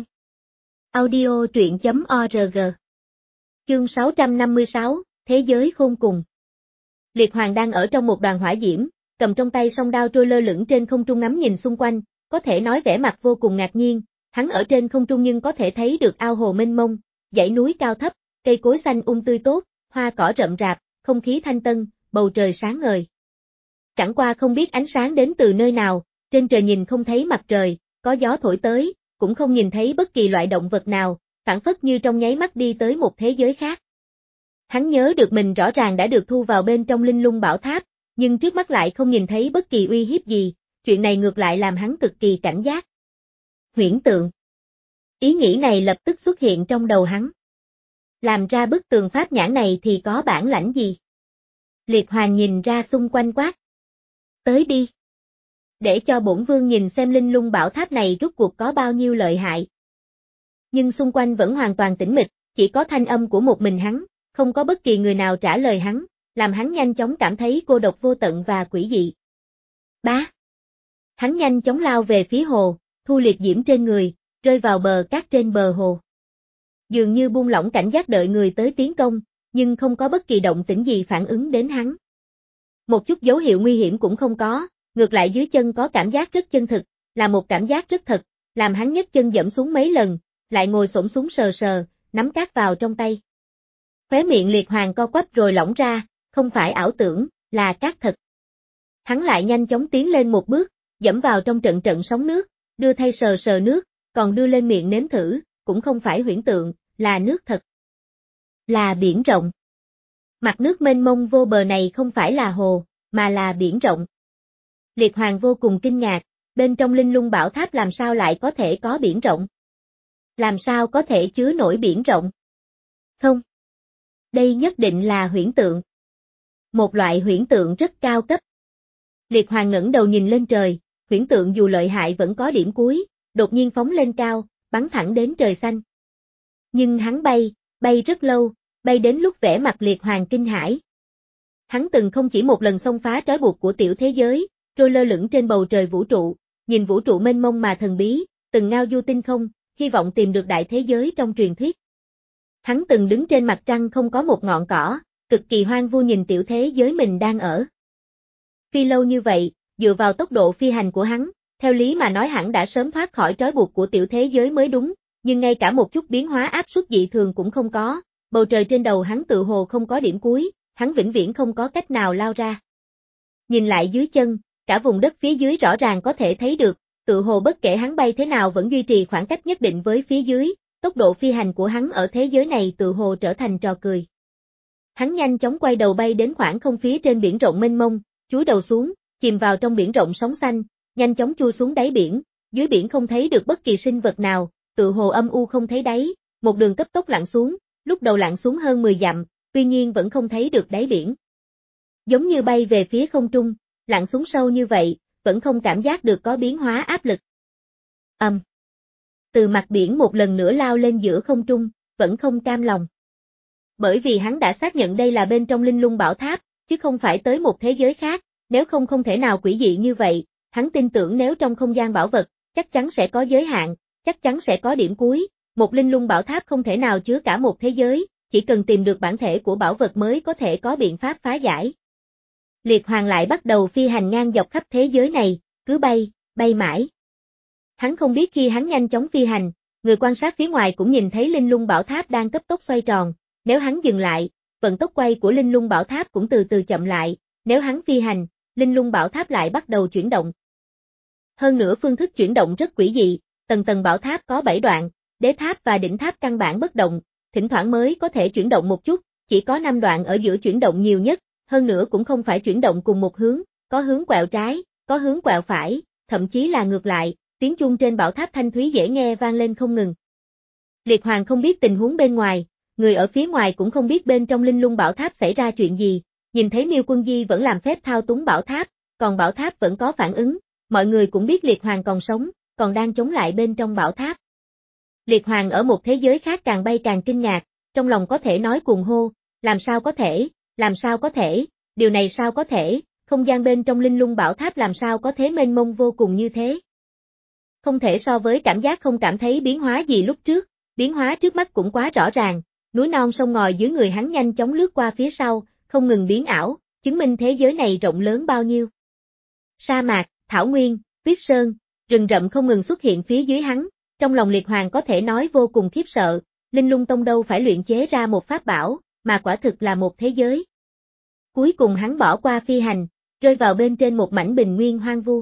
Audio truyện chấm org Chương sáu trăm năm mươi sáu, Thế giới khôn cùng. Liệt Hoàng đang ở trong một đoàn hỏa diễm, cầm trong tay song đao trôi lơ lửng trên không trung ngắm nhìn xung quanh, có thể nói vẻ mặt vô cùng ngạc nhiên, hắn ở trên không trung nhưng có thể thấy được ao hồ mênh mông, dãy núi cao thấp, cây cối xanh um tươi tốt, hoa cỏ rậm rạp, không khí thanh tân, bầu trời sáng ngời. Chẳng qua không biết ánh sáng đến từ nơi nào, trên trời nhìn không thấy mặt trời, có gió thổi tới, cũng không nhìn thấy bất kỳ loại động vật nào, phảng phất như trong nháy mắt đi tới một thế giới khác. Hắn nhớ được mình rõ ràng đã được thu vào bên trong Linh Lung Bảo Tháp, nhưng trước mắt lại không nhìn thấy bất kỳ uy hiếp gì, chuyện này ngược lại làm hắn cực kỳ cảnh giác. Huyễn tượng. Ý nghĩ này lập tức xuất hiện trong đầu hắn. Làm ra bức tường pháp nhãn này thì có bản lãnh gì? Liệt Hoàng nhìn ra xung quanh quát. Tới đi. Để cho bổn vương nhìn xem Linh Lung Bảo Tháp này rốt cuộc có bao nhiêu lợi hại. Nhưng xung quanh vẫn hoàn toàn tĩnh mịch, chỉ có thanh âm của một mình hắn, không có bất kỳ người nào trả lời hắn, làm hắn nhanh chóng cảm thấy cô độc vô tận và quỷ dị. Bá. Hắn nhanh chóng lao về phía hồ, thu liệt diễm trên người, rơi vào bờ cát trên bờ hồ. dường như buông lỏng cảnh giác đợi người tới tiến công, nhưng không có bất kỳ động tĩnh gì phản ứng đến hắn. Một chút dấu hiệu nguy hiểm cũng không có, ngược lại dưới chân có cảm giác rất chân thực, là một cảm giác rất thật, làm hắn nhấc chân dẫm xuống mấy lần, lại ngồi xổm xuống sờ sờ, nắm cát vào trong tay. Khóe miệng Liệt Hoàng co quắp rồi lỏng ra, không phải ảo tưởng, là cát thật. Hắn lại nhanh chóng tiến lên một bước, dẫm vào trong trận trận sóng nước, đưa thay sờ sờ nước, còn đưa lên miệng nếm thử, cũng không phải huyễn tượng, là nước thật. Là biển rộng. Mặt nước mênh mông vô bờ này không phải là hồ, mà là biển rộng. Liệt Hoàng vô cùng kinh ngạc, bên trong Linh Lung Bảo Tháp làm sao lại có thể có biển rộng? Làm sao có thể chứa nổi biển rộng? Không. Đây nhất định là huyễn tượng. Một loại huyễn tượng rất cao cấp. Liệt Hoàng ngẩng đầu nhìn lên trời, huyễn tượng dù lợi hại vẫn có điểm cuối, đột nhiên phóng lên cao, bắn thẳng đến trời xanh. Nhưng hắn bay, bay rất lâu, bay đến lúc vẻ mặt Liệt Hoàng kinh hãi. Hắn từng không chỉ một lần xông phá trói buộc của tiểu thế giới, trôi lơ lửng trên bầu trời vũ trụ, nhìn vũ trụ mênh mông mà thần bí, từng ngao du tinh không, hy vọng tìm được đại thế giới trong truyền thuyết. Hắn từng đứng trên mặt trăng không có một ngọn cỏ, cực kỳ hoang vu nhìn tiểu thế giới mình đang ở. Phi lâu như vậy, dựa vào tốc độ phi hành của hắn, theo lý mà nói hẳn đã sớm thoát khỏi trói buộc của tiểu thế giới mới đúng, nhưng ngay cả một chút biến hóa áp suất dị thường cũng không có, bầu trời trên đầu hắn tự hồ không có điểm cuối, hắn vĩnh viễn không có cách nào lao ra. Nhìn lại dưới chân, cả vùng đất phía dưới rõ ràng có thể thấy được, tự hồ bất kể hắn bay thế nào vẫn duy trì khoảng cách nhất định với phía dưới, tốc độ phi hành của hắn ở thế giới này tự hồ trở thành trò cười. Hắn nhanh chóng quay đầu bay đến khoảng không phía trên biển rộng mênh mông, chúi đầu xuống, chìm vào trong biển rộng sóng xanh, nhanh chóng chui xuống đáy biển, dưới biển không thấy được bất kỳ sinh vật nào, tự hồ âm u không thấy đáy, một đường cấp tốc lặn xuống, lúc đầu lặn xuống hơn mười dặm, tuy nhiên vẫn không thấy được đáy biển. Giống như bay về phía không trung, lặn xuống sâu như vậy, vẫn không cảm giác được có biến hóa áp lực. Ầm. Um. Từ mặt biển một lần nữa lao lên giữa không trung, vẫn không cam lòng. Bởi vì hắn đã xác nhận đây là bên trong Linh Lung Bảo Tháp, chứ không phải tới một thế giới khác, nếu không không thể nào quỷ dị như vậy, hắn tin tưởng nếu trong không gian bảo vật, chắc chắn sẽ có giới hạn, chắc chắn sẽ có điểm cuối, một Linh Lung Bảo Tháp không thể nào chứa cả một thế giới, chỉ cần tìm được bản thể của bảo vật mới có thể có biện pháp phá giải. Liệt Hoàng lại bắt đầu phi hành ngang dọc khắp thế giới này, cứ bay, bay mãi. Hắn không biết khi hắn nhanh chóng phi hành, người quan sát phía ngoài cũng nhìn thấy Linh Lung Bảo Tháp đang cấp tốc xoay tròn, nếu hắn dừng lại, vận tốc quay của Linh Lung Bảo Tháp cũng từ từ chậm lại, nếu hắn phi hành, Linh Lung Bảo Tháp lại bắt đầu chuyển động. Hơn nữa phương thức chuyển động rất quỷ dị, tầng tầng bảo tháp có bảy đoạn, đế tháp và đỉnh tháp căn bản bất động, thỉnh thoảng mới có thể chuyển động một chút, chỉ có năm đoạn ở giữa chuyển động nhiều nhất, hơn nữa cũng không phải chuyển động cùng một hướng, có hướng quẹo trái, có hướng quẹo phải, thậm chí là ngược lại, tiếng chuông trên bảo tháp thanh thúy dễ nghe vang lên không ngừng. Liệt Hoàng không biết tình huống bên ngoài, người ở phía ngoài cũng không biết bên trong Linh Lung Bảo Tháp xảy ra chuyện gì, nhìn thấy Miêu Quân Di vẫn làm phép thao túng bảo tháp, còn bảo tháp vẫn có phản ứng, mọi người cũng biết Liệt Hoàng còn sống, còn đang chống lại bên trong bảo tháp. Liệt Hoàng ở một thế giới khác càng bay càng kinh ngạc, trong lòng có thể nói cuồng hô, làm sao có thể, làm sao có thể, điều này sao có thể, không gian bên trong Linh Lung Bảo Tháp làm sao có thế mênh mông vô cùng như thế. Không thể so với cảm giác không cảm thấy biến hóa gì lúc trước, biến hóa trước mắt cũng quá rõ ràng, núi non sông ngòi dưới người hắn nhanh chóng lướt qua phía sau, không ngừng biến ảo, chứng minh thế giới này rộng lớn bao nhiêu. Sa mạc, thảo nguyên, tuyết sơn, rừng rậm không ngừng xuất hiện phía dưới hắn, trong lòng Liệt Hoàng có thể nói vô cùng khiếp sợ, Linh Lung Tông đâu phải luyện chế ra một pháp bảo, mà quả thực là một thế giới. Cuối cùng hắn bỏ qua phi hành, rơi vào bên trên một mảnh bình nguyên hoang vu.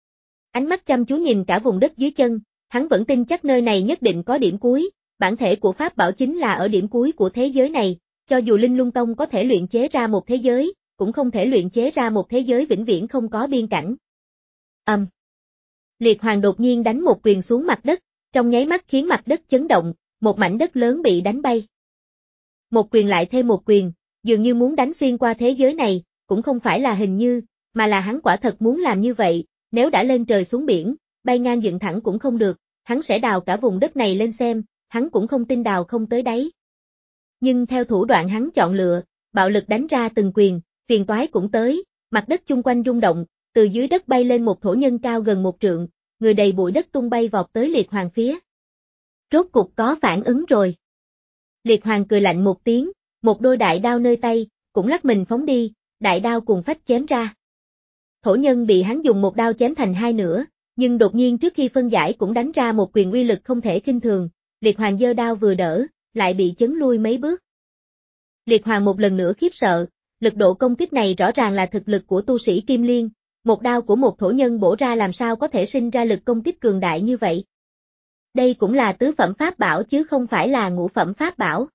Ánh mắt chăm chú nhìn cả vùng đất dưới chân, hắn vẫn tin chắc nơi này nhất định có điểm cuối, bản thể của pháp bảo chính là ở điểm cuối của thế giới này, cho dù Linh Lung Tông có thể luyện chế ra một thế giới, cũng không thể luyện chế ra một thế giới vĩnh viễn không có biên cảnh. Ầm. Um. Liệt Hoàng đột nhiên đánh một quyền xuống mặt đất, trong nháy mắt khiến mặt đất chấn động, một mảnh đất lớn bị đánh bay. Một quyền lại thêm một quyền, dường như muốn đánh xuyên qua thế giới này, cũng không phải là hình như, mà là hắn quả thật muốn làm như vậy, nếu đã lên trời xuống biển, bay ngang dựng thẳng cũng không được, hắn sẽ đào cả vùng đất này lên xem, hắn cũng không tin đào không tới đáy. Nhưng theo thủ đoạn hắn chọn lựa, bạo lực đánh ra từng quyền, phiền toái cũng tới, mặt đất chung quanh rung động, từ dưới đất bay lên một thổ nhân cao gần một trượng, người đầy bụi đất tung bay vọt tới Liệt Hoàng phía. Rốt cục có phản ứng rồi. Liệt Hoàng cười lạnh một tiếng, một đôi đại đao nơi tay, cũng lắc mình phóng đi, đại đao cùng phách chém ra. Thổ nhân bị hắn dùng một đao chém thành hai nửa, nhưng đột nhiên trước khi phân giải cũng đánh ra một quyền uy lực không thể khinh thường, Liệt Hoàng giơ đao vừa đỡ, lại bị chấn lui mấy bước. Liệt Hoàng một lần nữa khiếp sợ, lực độ công kích này rõ ràng là thực lực của tu sĩ Kim Liên, một đao của một thổ nhân bổ ra làm sao có thể sinh ra lực công kích cường đại như vậy. Đây cũng là tứ phẩm pháp bảo chứ không phải là ngũ phẩm pháp bảo.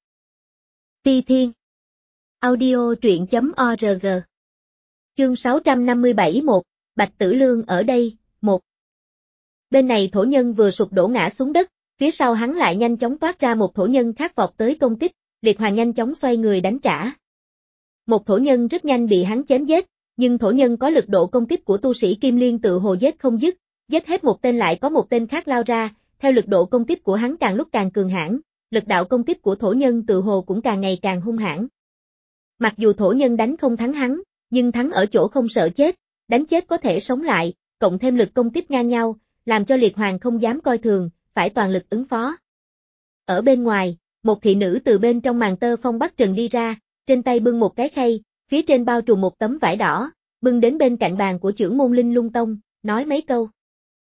Phi Thiên Audio truyện.org Chương sáu trăm năm mươi bảy một, Bạch Tử Lương ở đây, một. Bên này thổ nhân vừa sụp đổ ngã xuống đất, phía sau hắn lại nhanh chóng toát ra một thổ nhân khác vọt tới công kích, Liệt Hoàng nhanh chóng xoay người đánh trả. Một thổ nhân rất nhanh bị hắn chém giết, nhưng thổ nhân có lực độ công kích của tu sĩ Kim Liên tự hồ giết không dứt, giết hết một tên lại có một tên khác lao ra, theo lực độ công kích của hắn càng lúc càng cường hãn, lực đạo công kích của thổ nhân tự hồ cũng càng ngày càng hung hãn. Mặc dù thổ nhân đánh không thắng hắn, nhưng thắng ở chỗ không sợ chết, đánh chết có thể sống lại, cộng thêm lực công kích ngang nhau, làm cho Liệt Hoàng không dám coi thường, phải toàn lực ứng phó. Ở bên ngoài, một thị nữ từ bên trong màn tơ phong Bắc Trần đi ra, trên tay bưng một cái khay, phía trên bao trùm một tấm vải đỏ, bưng đến bên cạnh bàn của trưởng môn Linh Lung Tông, nói mấy câu.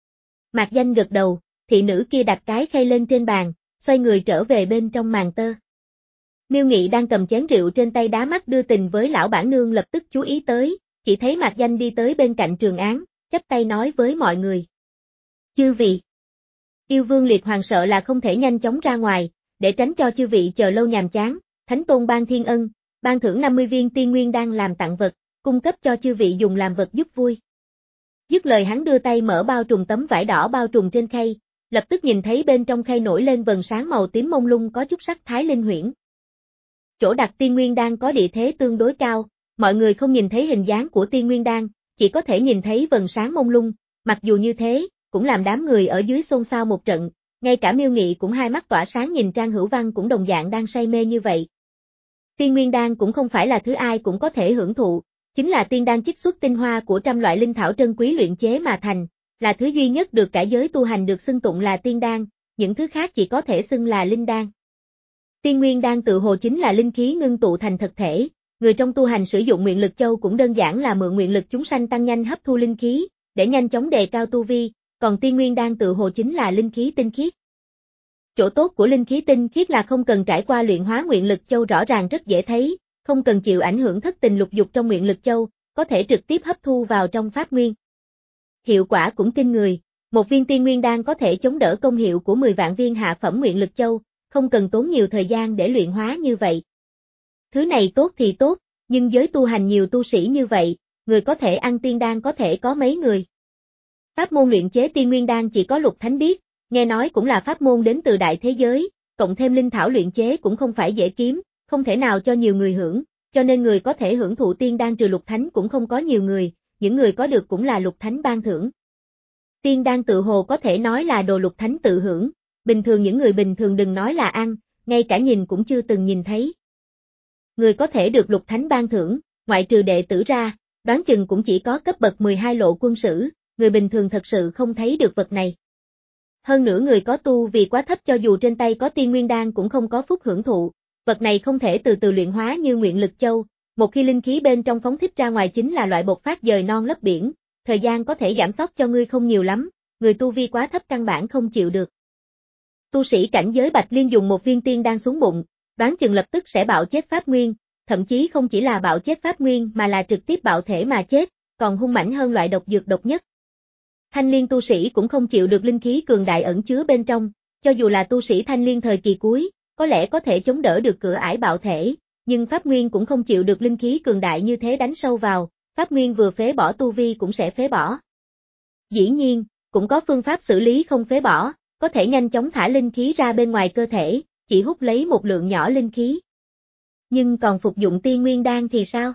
Mạc Danh gật đầu, thị nữ kia đặt cái khay lên trên bàn, xoay người trở về bên trong màn tơ. Miêu Nghị đang cầm chén rượu trên tay đá mắt đưa tình với lão bản nương lập tức chú ý tới, chỉ thấy Mạc Danh đi tới bên cạnh Trường Án, chắp tay nói với mọi người. Chư vị. Yêu Vương Liệt Hoàng sợ là không thể nhanh chóng ra ngoài, để tránh cho chư vị chờ lâu nhàm chán, Thánh Tôn ban thiên ân, ban thưởng năm mươi viên tiên nguyên đang làm tặng vật, cung cấp cho chư vị dùng làm vật giúp vui. Dứt lời hắn đưa tay mở bao trùm tấm vải đỏ bao trùm trên khay, lập tức nhìn thấy bên trong khay nổi lên vầng sáng màu tím mông lung có chút sắc thái linh huyễn. Chỗ đặt tiên nguyên đan có địa thế tương đối cao, mọi người không nhìn thấy hình dáng của tiên nguyên đan, chỉ có thể nhìn thấy vầng sáng mông lung, mặc dù như thế, cũng làm đám người ở dưới xôn xao một trận, ngay cả Miêu Nghị cũng hai mắt tỏa sáng nhìn Trang Hữu Văn cũng đồng dạng đang say mê như vậy. Tiên nguyên đan cũng không phải là thứ ai cũng có thể hưởng thụ, chính là tiên đan chiết xuất tinh hoa của trăm loại linh thảo trân quý luyện chế mà thành, là thứ duy nhất được cả giới tu hành được xưng tụng là tiên đan, những thứ khác chỉ có thể xưng là linh đan. Tiên nguyên đan tự hồ chính là linh khí ngưng tụ thành thực thể, người trong tu hành sử dụng nguyện lực châu cũng đơn giản là mượn nguyện lực chúng sanh tăng nhanh hấp thu linh khí, để nhanh chóng đề cao tu vi, còn tiên nguyên đan tự hồ chính là linh khí tinh khiết. Chỗ tốt của linh khí tinh khiết là không cần trải qua luyện hóa nguyện lực châu rõ ràng rất dễ thấy, không cần chịu ảnh hưởng thất tình lục dục trong nguyện lực châu, có thể trực tiếp hấp thu vào trong pháp nguyên. Hiệu quả cũng kinh người, một viên tiên nguyên đan có thể chống đỡ công hiệu của mười vạn viên hạ phẩm nguyện lực châu, không cần tốn nhiều thời gian để luyện hóa như vậy. Thứ này tốt thì tốt, nhưng giới tu hành nhiều tu sĩ như vậy, người có thể ăn tiên đan có thể có mấy người. Pháp môn luyện chế tiên nguyên đan chỉ có Lục Thánh biết, nghe nói cũng là pháp môn đến từ đại thế giới, cộng thêm linh thảo luyện chế cũng không phải dễ kiếm, không thể nào cho nhiều người hưởng, cho nên người có thể hưởng thụ tiên đan trừ Lục Thánh cũng không có nhiều người, những người có được cũng là Lục Thánh ban thưởng. Tiên đan tự hồ có thể nói là đồ Lục Thánh tự hưởng, bình thường những người bình thường đừng nói là ăn, ngay cả nhìn cũng chưa từng nhìn thấy. Người có thể được Lục Thánh ban thưởng, ngoại trừ đệ tử ra, đoán chừng cũng chỉ có cấp bậc mười hai lộ quân sử, người bình thường thật sự không thấy được vật này. Hơn nữa người có tu vì quá thấp cho dù trên tay có tiên nguyên đan cũng không có phúc hưởng thụ, vật này không thể từ từ luyện hóa như nguyện lực châu, một khi linh khí bên trong phóng thích ra ngoài chính là loại bột phát dời non lấp biển, thời gian có thể giảm sóc cho ngươi không nhiều lắm, người tu vi quá thấp căn bản không chịu được. Tu sĩ cảnh giới Bạch Liên dùng một viên tiên đan xuống bụng, đoán chừng lập tức sẽ bạo chết pháp nguyên, thậm chí không chỉ là bạo chết pháp nguyên mà là trực tiếp bạo thể mà chết, còn hung mãnh hơn loại độc dược độc nhất. Thanh liên tu sĩ cũng không chịu được linh khí cường đại ẩn chứa bên trong, cho dù là tu sĩ thanh liên thời kỳ cuối, có lẽ có thể chống đỡ được cửa ải bạo thể, nhưng pháp nguyên cũng không chịu được linh khí cường đại như thế đánh sâu vào, pháp nguyên vừa phế bỏ tu vi cũng sẽ phế bỏ. Dĩ nhiên, cũng có phương pháp xử lý không phế bỏ, có thể nhanh chóng thả linh khí ra bên ngoài cơ thể, chỉ hút lấy một lượng nhỏ linh khí. Nhưng còn phục dụng tiên nguyên đan thì sao?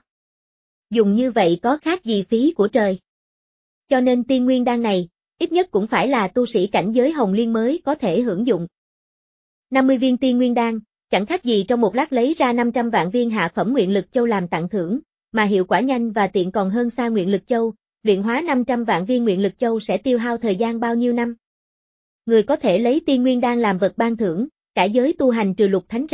Dùng như vậy có khác gì phí của trời? Cho nên tiên nguyên đan này, ít nhất cũng phải là tu sĩ cảnh giới hồng liên mới có thể hưởng dụng. năm mươi viên tiên nguyên đan, chẳng khác gì trong một lát lấy ra năm trăm vạn viên hạ phẩm nguyện lực châu làm tặng thưởng, mà hiệu quả nhanh và tiện còn hơn xa nguyện lực châu, luyện hóa năm trăm vạn viên nguyện lực châu sẽ tiêu hao thời gian bao nhiêu năm. Người có thể lấy tiên nguyên đan làm vật ban thưởng, cả giới tu hành trừ Lục Thánh ra,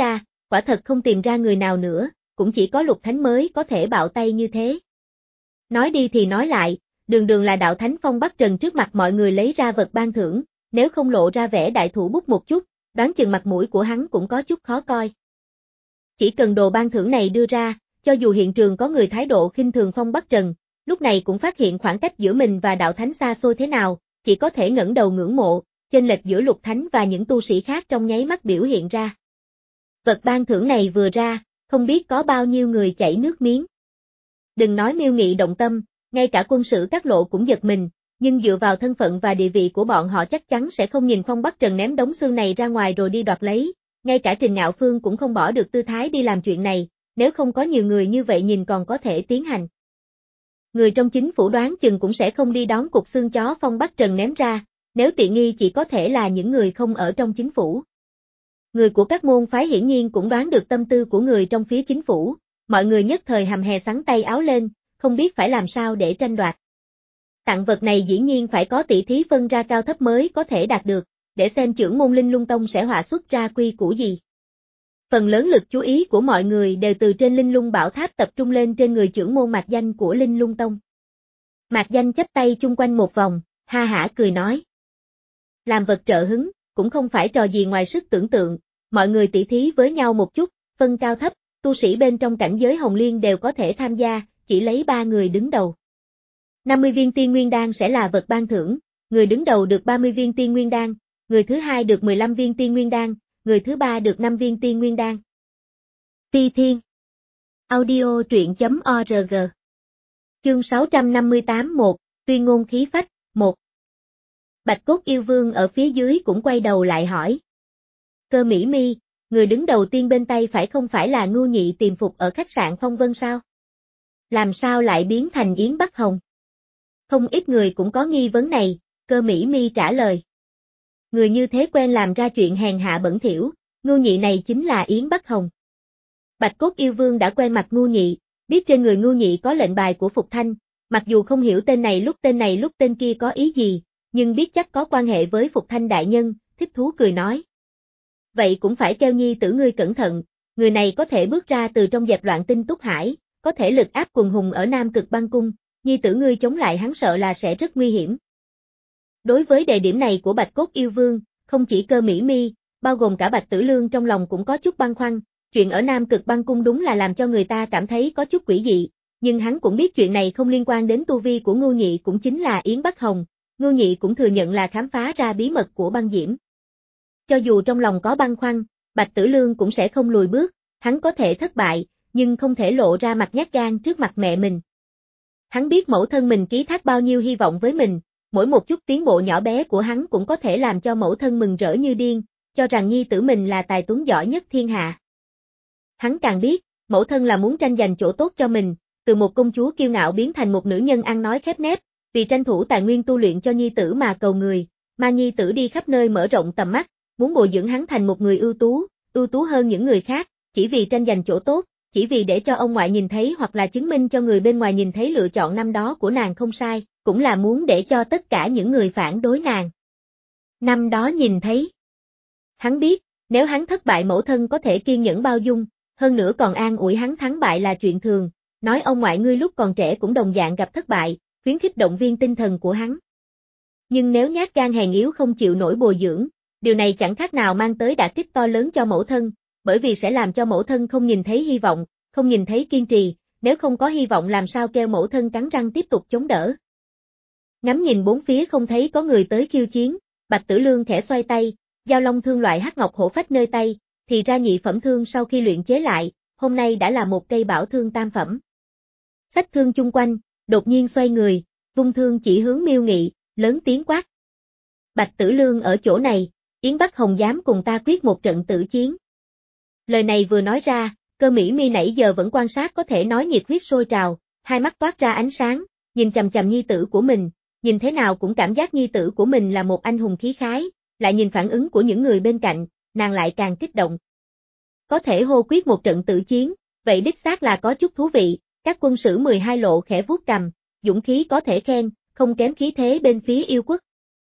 quả thật không tìm ra người nào nữa, cũng chỉ có Lục Thánh mới có thể bạo tay như thế. Nói đi thì nói lại, đường đường là đạo thánh Phong Bắc Trần trước mặt mọi người lấy ra vật ban thưởng, nếu không lộ ra vẻ đại thủ bút một chút, đoán chừng mặt mũi của hắn cũng có chút khó coi. Chỉ cần đồ ban thưởng này đưa ra, cho dù hiện trường có người thái độ khinh thường Phong Bắc Trần, lúc này cũng phát hiện khoảng cách giữa mình và đạo thánh xa xôi thế nào, chỉ có thể ngẩng đầu ngưỡng mộ, chênh lệch giữa Lục Thánh và những tu sĩ khác trong nháy mắt biểu hiện ra. Vật ban thưởng này vừa ra, không biết có bao nhiêu người chảy nước miếng. Đừng nói Miêu Nghị động tâm, ngay cả quân sử Các Lộ cũng giật mình, nhưng dựa vào thân phận và địa vị của bọn họ chắc chắn sẽ không nhìn Phong Bắc Trần ném đống xương này ra ngoài rồi đi đoạt lấy, ngay cả Trình Ngạo Phương cũng không bỏ được tư thái đi làm chuyện này, nếu không có nhiều người như vậy nhìn còn có thể tiến hành. Người trong chính phủ đoán chừng cũng sẽ không đi đón cục xương chó Phong Bắc Trần ném ra, nếu tiện nghi chỉ có thể là những người không ở trong chính phủ. Người của các môn phái hiển nhiên cũng đoán được tâm tư của người trong phía chính phủ, mọi người nhất thời hầm hè xắn tay áo lên, không biết phải làm sao để tranh đoạt. Tặng vật này dĩ nhiên phải có tỷ thí phân ra cao thấp mới có thể đạt được, để xem trưởng môn Linh Lung Tông sẽ họa xuất ra quy củ gì. Phần lớn lực chú ý của mọi người đều từ trên Linh Lung Bảo Tháp tập trung lên trên người trưởng môn Mạc Danh của Linh Lung Tông. Mạc Danh chắp tay chung quanh một vòng, ha hả cười nói. Làm vật trợ hứng, cũng không phải trò gì ngoài sức tưởng tượng, mọi người tỷ thí với nhau một chút, phân cao thấp, tu sĩ bên trong cảnh giới Hồng Liên đều có thể tham gia, chỉ lấy ba người đứng đầu. năm mươi viên tiên nguyên đan sẽ là vật ban thưởng, người đứng đầu được ba mươi viên tiên nguyên đan, người thứ hai được mười lăm viên tiên nguyên đan, người thứ ba được năm viên tiên nguyên đan. Phi Thiên Audio truyện.org Chương sáu trăm năm mươi tám một, Tuyên ngôn khí phách, một. Bạch Cốt Yêu Vương ở phía dưới cũng quay đầu lại hỏi. Cơ Mỹ Mi, người đứng đầu tiên bên tay phải không phải là Ngưu Nhị tìm phục ở khách sạn Phong Vân sao? Làm sao lại biến thành Yến Bắc Hồng? Không ít người cũng có nghi vấn này, Cơ Mỹ Mi trả lời. Người như thế quen làm ra chuyện hèn hạ bẩn thỉu, Ngưu Nhị này chính là Yến Bắc Hồng. Bạch Cốt Yêu Vương đã quen mặt Ngưu Nhị, biết trên người Ngưu Nhị có lệnh bài của Phục Thanh, mặc dù không hiểu tên này lúc tên này lúc tên kia có ý gì, nhưng biết chắc có quan hệ với Phục Thanh đại nhân, thích thú cười nói. Vậy cũng phải kêu nhi tử ngươi cẩn thận, người này có thể bước ra từ trong dẹp loạn tinh túc hải, có thể lực áp quần hùng ở Nam Cực Băng Cung, nhi tử ngươi chống lại hắn sợ là sẽ rất nguy hiểm. Đối với đề điểm này của Bạch Cốt Yêu Vương, không chỉ Cơ Mỹ Mi, bao gồm cả Bạch Tử Lương trong lòng cũng có chút băn khoăn, chuyện ở Nam Cực Băng Cung đúng là làm cho người ta cảm thấy có chút quỷ dị, nhưng hắn cũng biết chuyện này không liên quan đến tu vi của Ngưu Nhị cũng chính là Yến Bắc Hồng, Ngưu Nhị cũng thừa nhận là khám phá ra bí mật của băng diễm. Cho dù trong lòng có băn khoăn, Bạch Tử Lương cũng sẽ không lùi bước, hắn có thể thất bại, nhưng không thể lộ ra mặt nhát gan trước mặt mẹ mình. Hắn biết mẫu thân mình ký thác bao nhiêu hy vọng với mình, mỗi một chút tiến bộ nhỏ bé của hắn cũng có thể làm cho mẫu thân mừng rỡ như điên, cho rằng nhi tử mình là tài tuấn giỏi nhất thiên hạ. Hắn càng biết, mẫu thân là muốn tranh giành chỗ tốt cho mình, từ một công chúa kiêu ngạo biến thành một nữ nhân ăn nói khép nép, vì tranh thủ tài nguyên tu luyện cho nhi tử mà cầu người, mang nhi tử đi khắp nơi mở rộng tầm mắt, muốn bồi dưỡng hắn thành một người ưu tú, ưu tú hơn những người khác, chỉ vì tranh giành chỗ tốt, chỉ vì để cho ông ngoại nhìn thấy hoặc là chứng minh cho người bên ngoài nhìn thấy lựa chọn năm đó của nàng không sai, cũng là muốn để cho tất cả những người phản đối nàng năm đó nhìn thấy. Hắn biết, nếu hắn thất bại mẫu thân có thể kiên nhẫn bao dung, hơn nữa còn an ủi hắn thắng bại là chuyện thường, nói ông ngoại ngươi lúc còn trẻ cũng đồng dạng gặp thất bại, khuyến khích động viên tinh thần của hắn. Nhưng nếu nhát gan hèn yếu không chịu nổi bồi dưỡng, điều này chẳng khác nào mang tới đả kích to lớn cho mẫu thân, bởi vì sẽ làm cho mẫu thân không nhìn thấy hy vọng, không nhìn thấy kiên trì, nếu không có hy vọng làm sao kêu mẫu thân cắn răng tiếp tục chống đỡ. Ngắm nhìn bốn phía không thấy có người tới khiêu chiến, Bạch Tử Lương khẽ xoay tay, giao long thương loại hắc ngọc hổ phách nơi tay, thì ra nhị phẩm thương sau khi luyện chế lại, hôm nay đã là một cây bảo thương tam phẩm. Xách thương chung quanh, đột nhiên xoay người, vung thương chỉ hướng Miêu Nghị, lớn tiếng quát. Bạch Tử Lương ở chỗ này, Yến Bắc Hồng dám cùng ta quyết một trận tử chiến. Lời này vừa nói ra, Cơ Mỹ Mi nãy giờ vẫn quan sát có thể nói nhiệt huyết sôi trào, hai mắt toát ra ánh sáng, nhìn chằm chằm nhi tử của mình, nhìn thế nào cũng cảm giác nhi tử của mình là một anh hùng khí khái, lại nhìn phản ứng của những người bên cạnh, nàng lại càng kích động. Có thể hô quyết một trận tử chiến, vậy đích xác là có chút thú vị, các quân sử mười hai lộ khẽ vuốt cằm, dũng khí có thể khen, không kém khí thế bên phía yêu quốc.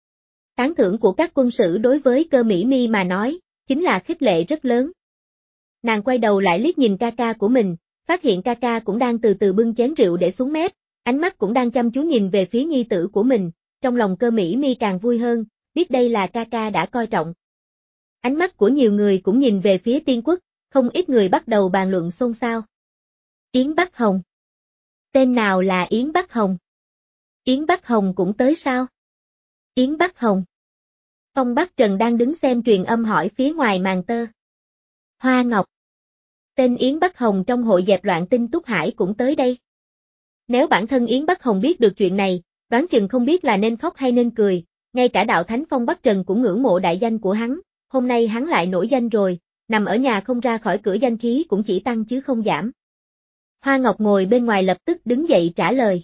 Tán thưởng của các quân sử đối với Cơ Mỹ Mi mà nói, chính là khích lệ rất lớn. Nàng quay đầu lại liếc nhìn ca ca của mình, phát hiện ca ca cũng đang từ từ bưng chén rượu để xuống mép, ánh mắt cũng đang chăm chú nhìn về phía nhi tử của mình, trong lòng Cơ Mỹ Mi càng vui hơn, biết đây là ca ca đã coi trọng. Ánh mắt của nhiều người cũng nhìn về phía Tiên Quốc, không ít người bắt đầu bàn luận xôn xao. Yến Bắc Hồng. Tên nào là Yến Bắc Hồng? Yến Bắc Hồng cũng tới sao? Yến Bắc Hồng. Phong Bắc Trần đang đứng xem truyền âm hỏi phía ngoài màn tơ. Hoa Ngọc. Tên Yến Bắc Hồng trong hội dẹp loạn tinh Túc Hải cũng tới đây. Nếu bản thân Yến Bắc Hồng biết được chuyện này, đoán chừng không biết là nên khóc hay nên cười, ngay cả đạo thánh Phong Bắc Trần cũng ngưỡng mộ đại danh của hắn, hôm nay hắn lại nổi danh rồi, nằm ở nhà không ra khỏi cửa danh khí cũng chỉ tăng chứ không giảm. Hoa Ngọc ngồi bên ngoài lập tức đứng dậy trả lời.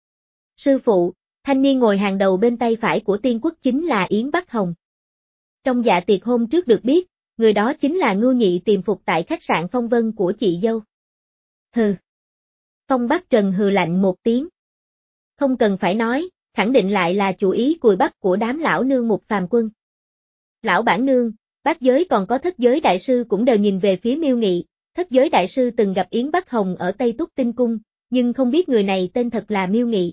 Sư phụ, thanh niên ngồi hàng đầu bên tay phải của Tiên Quốc chính là Yến Bắc Hồng. Trong dạ tiệc hôm trước được biết, người đó chính là Ngưu Nhị tìm phục tại khách sạn Phong Vân của chị dâu. Hừ. Phong Bắc Trần hừ lạnh một tiếng. Không cần phải nói, khẳng định lại là chủ ý cùi bắp của đám lão nương Mục Phàm Quân. Lão bản nương, bát giới còn có thất giới đại sư cũng đều nhìn về phía Miêu Nghị, thất giới đại sư từng gặp Yến Bắc Hồng ở Tây Túc Tinh Cung, nhưng không biết người này tên thật là Miêu Nghị.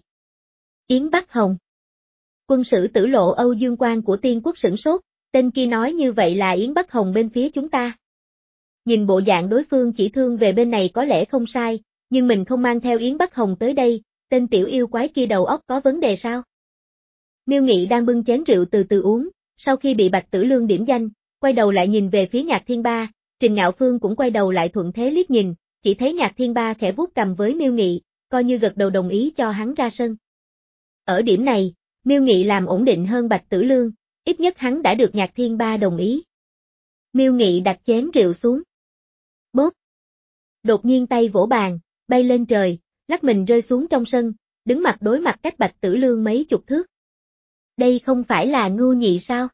Yến Bắc Hồng. Quân sử tử lộ Âu Dương Quang của Tiên Quốc sửng sốt, tên kia nói như vậy là Yến Bắc Hồng bên phía chúng ta. Nhìn bộ dạng đối phương chỉ thương về bên này có lẽ không sai, nhưng mình không mang theo Yến Bắc Hồng tới đây, tên tiểu yêu quái kia đầu óc có vấn đề sao? Miêu Nghị đang bưng chén rượu từ từ uống, sau khi bị Bạch Tử Lương điểm danh, quay đầu lại nhìn về phía Nhạc Thiên Ba, Trình Ngạo Phương cũng quay đầu lại thuận thế liếc nhìn, chỉ thấy Nhạc Thiên Ba khẽ vuốt cằm với Miêu Nghị, coi như gật đầu đồng ý cho hắn ra sân. Ở điểm này, Miêu Nghị làm ổn định hơn Bạch Tử Lương, ít nhất hắn đã được Nhạc Thiên Ba đồng ý. Miêu Nghị đặt chén rượu xuống. Bốp. Đột nhiên tay vỗ bàn, bay lên trời, lắc mình rơi xuống trong sân, đứng mặt đối mặt cách Bạch Tử Lương mấy chục thước. Đây không phải là Ngưu Nhị sao?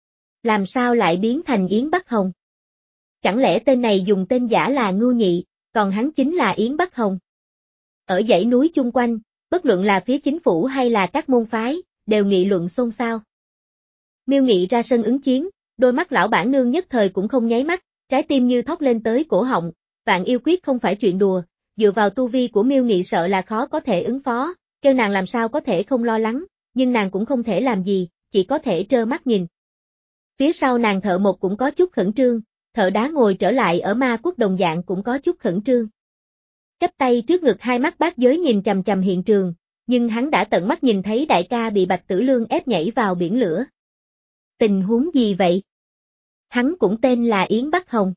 Làm sao lại biến thành Yến Bắc Hồng? Chẳng lẽ tên này dùng tên giả là Ngưu Nhị, còn hắn chính là Yến Bắc Hồng? Ở dãy núi chung quanh, bất luận là phía chính phủ hay là các môn phái, đều nghị luận xôn xao. Miêu Nghị ra sân ứng chiến, đôi mắt lão bản nương nhất thời cũng không nháy mắt, trái tim như thót lên tới cổ họng, vạn yêu quyết không phải chuyện đùa, dựa vào tu vi của Miêu Nghị sợ là khó có thể ứng phó, kêu nàng làm sao có thể không lo lắng, nhưng nàng cũng không thể làm gì, chỉ có thể trơ mắt nhìn. Phía sau nàng Thợ Một cũng có chút khẩn trương, Thợ Đá ngồi trở lại ở Ma Quốc đồng dạng cũng có chút khẩn trương. Chắp tay trước ngực hai mắt bát giới nhìn chằm chằm hiện trường, nhưng hắn đã tận mắt nhìn thấy đại ca bị Bạch Tử Lương ép nhảy vào biển lửa. Tình huống gì vậy? Hắn cũng tên là Yến Bắc Hồng.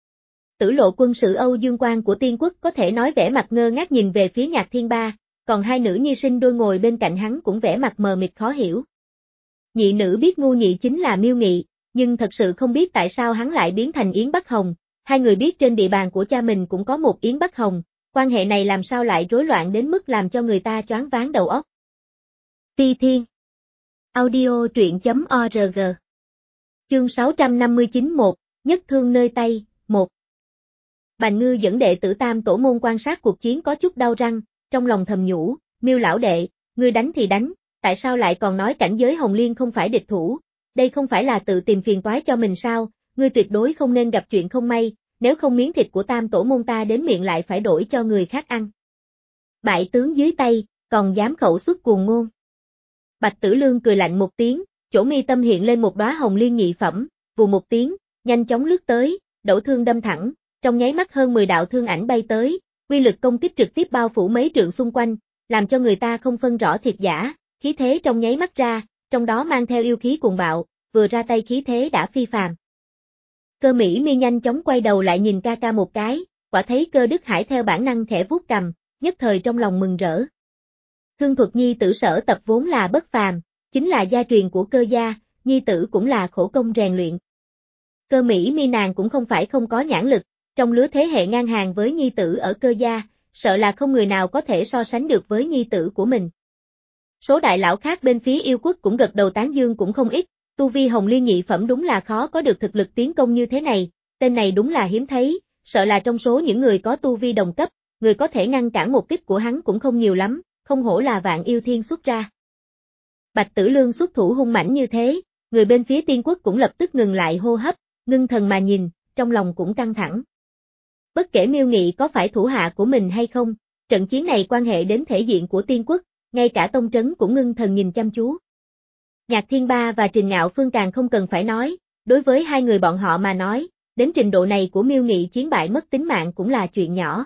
Tử lộ quân sự Âu Dương Quang của Tiên Quốc có thể nói vẻ mặt ngơ ngác nhìn về phía Nhạc Thiên Ba, còn hai nữ nhi sinh đôi ngồi bên cạnh hắn cũng vẻ mặt mờ mịt khó hiểu. Nhị nữ biết Ngưu Nhị chính là Miêu Nghị, nhưng thật sự không biết tại sao hắn lại biến thành Yến Bắc Hồng, hai người biết trên địa bàn của cha mình cũng có một Yến Bắc Hồng, quan hệ này làm sao lại rối loạn đến mức làm cho người ta choáng váng đầu óc. Phi Thiên. Audio truyện chấm org. Chương sáu trăm năm mươi chín một, Nhất thương nơi tay, một. Bành Ngư dẫn đệ tử Tam Tổ môn quan sát cuộc chiến có chút đau răng, trong lòng thầm nhủ, Miêu lão đệ, ngươi đánh thì đánh, tại sao lại còn nói cảnh giới Hồng Liên không phải địch thủ, đây không phải là tự tìm phiền toái cho mình sao, ngươi tuyệt đối không nên gặp chuyện không may, nếu không miếng thịt của Tam Tổ môn ta đến miệng lại phải đổi cho người khác ăn. Bại tướng dưới tay, còn dám khẩu xuất cuồng ngôn. Bạch Tử Lương cười lạnh một tiếng, chỗ mi tâm hiện lên một đóa hồng liên nhị phẩm, vù một tiếng, nhanh chóng lướt tới, đẩu thương đâm thẳng, trong nháy mắt hơn mười đạo thương ảnh bay tới, uy lực công kích trực tiếp bao phủ mấy trượng xung quanh, làm cho người ta không phân rõ thiệt giả, khí thế trong nháy mắt ra, trong đó mang theo yêu khí cuồng bạo, vừa ra tay khí thế đã phi phàm. Cơ Mỹ Mi nhanh chóng quay đầu lại nhìn ca ca một cái, quả thấy Cơ Đức Hải theo bản năng khẽ vuốt cằm, nhất thời trong lòng mừng rỡ. Thương thuật nhi tử Sở Tập vốn là bất phàm, chính là gia truyền của Cơ gia, nhi tử cũng là khổ công rèn luyện. Cơ Mỹ Mi nàng cũng không phải không có nhãn lực, trong lứa thế hệ ngang hàng với nhi tử ở Cơ gia, sợ là không người nào có thể so sánh được với nhi tử của mình. Số đại lão khác bên phía yêu quốc cũng gật đầu tán dương cũng không ít, tu vi hồng liên nhị phẩm đúng là khó có được thực lực tiến công như thế này, tên này đúng là hiếm thấy, sợ là trong số những người có tu vi đồng cấp, người có thể ngăn cản một kích của hắn cũng không nhiều lắm, không hổ là Vạn Yêu Thiên xuất ra. Bạch Tử Lương xuất thủ hung mãnh như thế, người bên phía Tiên Quốc cũng lập tức ngừng lại hô hấp, ngưng thần mà nhìn, trong lòng cũng căng thẳng. Bất kể Miêu Nghị có phải thủ hạ của mình hay không, trận chiến này quan hệ đến thể diện của Tiên Quốc, ngay cả tông trấn cũng ngưng thần nhìn chăm chú. Nhạc Thiên Ba và Trình Ngạo Phương càng không cần phải nói, đối với hai người bọn họ mà nói, đến trình độ này của Miêu Nghị chiến bại mất tính mạng cũng là chuyện nhỏ.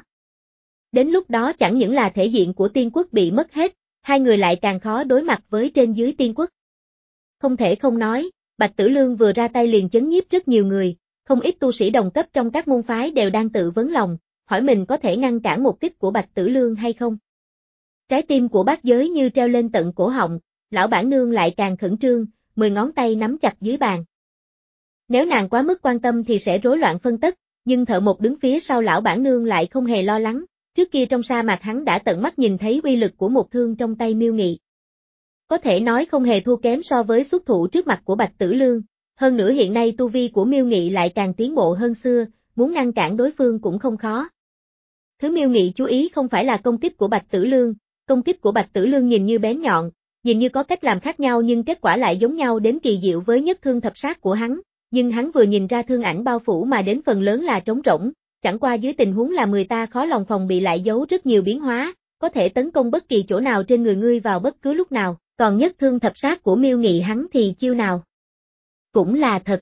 Đến lúc đó chẳng những là thể diện của Tiên Quốc bị mất hết, hai người lại càng khó đối mặt với trên dưới Tiên Quốc. Không thể không nói, Bạch Tử Lương vừa ra tay liền chấn nhiếp rất nhiều người, không ít tu sĩ đồng cấp trong các môn phái đều đang tự vấn lòng, hỏi mình có thể ngăn cản một kích của Bạch Tử Lương hay không. Trái tim của bát giới như treo lên tận cổ họng, lão bản nương lại càng khẩn trương, mười ngón tay nắm chặt dưới bàn. Nếu nàng quá mức quan tâm thì sẽ rối loạn phân tất, nhưng Thợ Một đứng phía sau lão bản nương lại không hề lo lắng, trước kia trong sa mạc hắn đã tận mắt nhìn thấy uy lực của một thương trong tay Miêu Nghị. Có thể nói không hề thua kém so với xuất thủ trước mặt của Bạch Tử Lương, hơn nữa hiện nay tu vi của Miêu Nghị lại càng tiến bộ hơn xưa, muốn ngăn cản đối phương cũng không khó. Thứ Miêu Nghị chú ý không phải là công kích của Bạch Tử Lương, công kích của Bạch Tử Lương nhìn như bén nhọn, nhìn như có cách làm khác nhau nhưng kết quả lại giống nhau đến kỳ diệu với nhất thương thập sát của hắn, nhưng hắn vừa nhìn ra thương ảnh bao phủ mà đến phần lớn là trống rỗng, chẳng qua dưới tình huống là người ta khó lòng phòng bị lại giấu rất nhiều biến hóa, có thể tấn công bất kỳ chỗ nào trên người ngươi vào bất cứ lúc nào, còn nhất thương thập sát của Miêu Nghị hắn thì chiêu nào cũng là thật.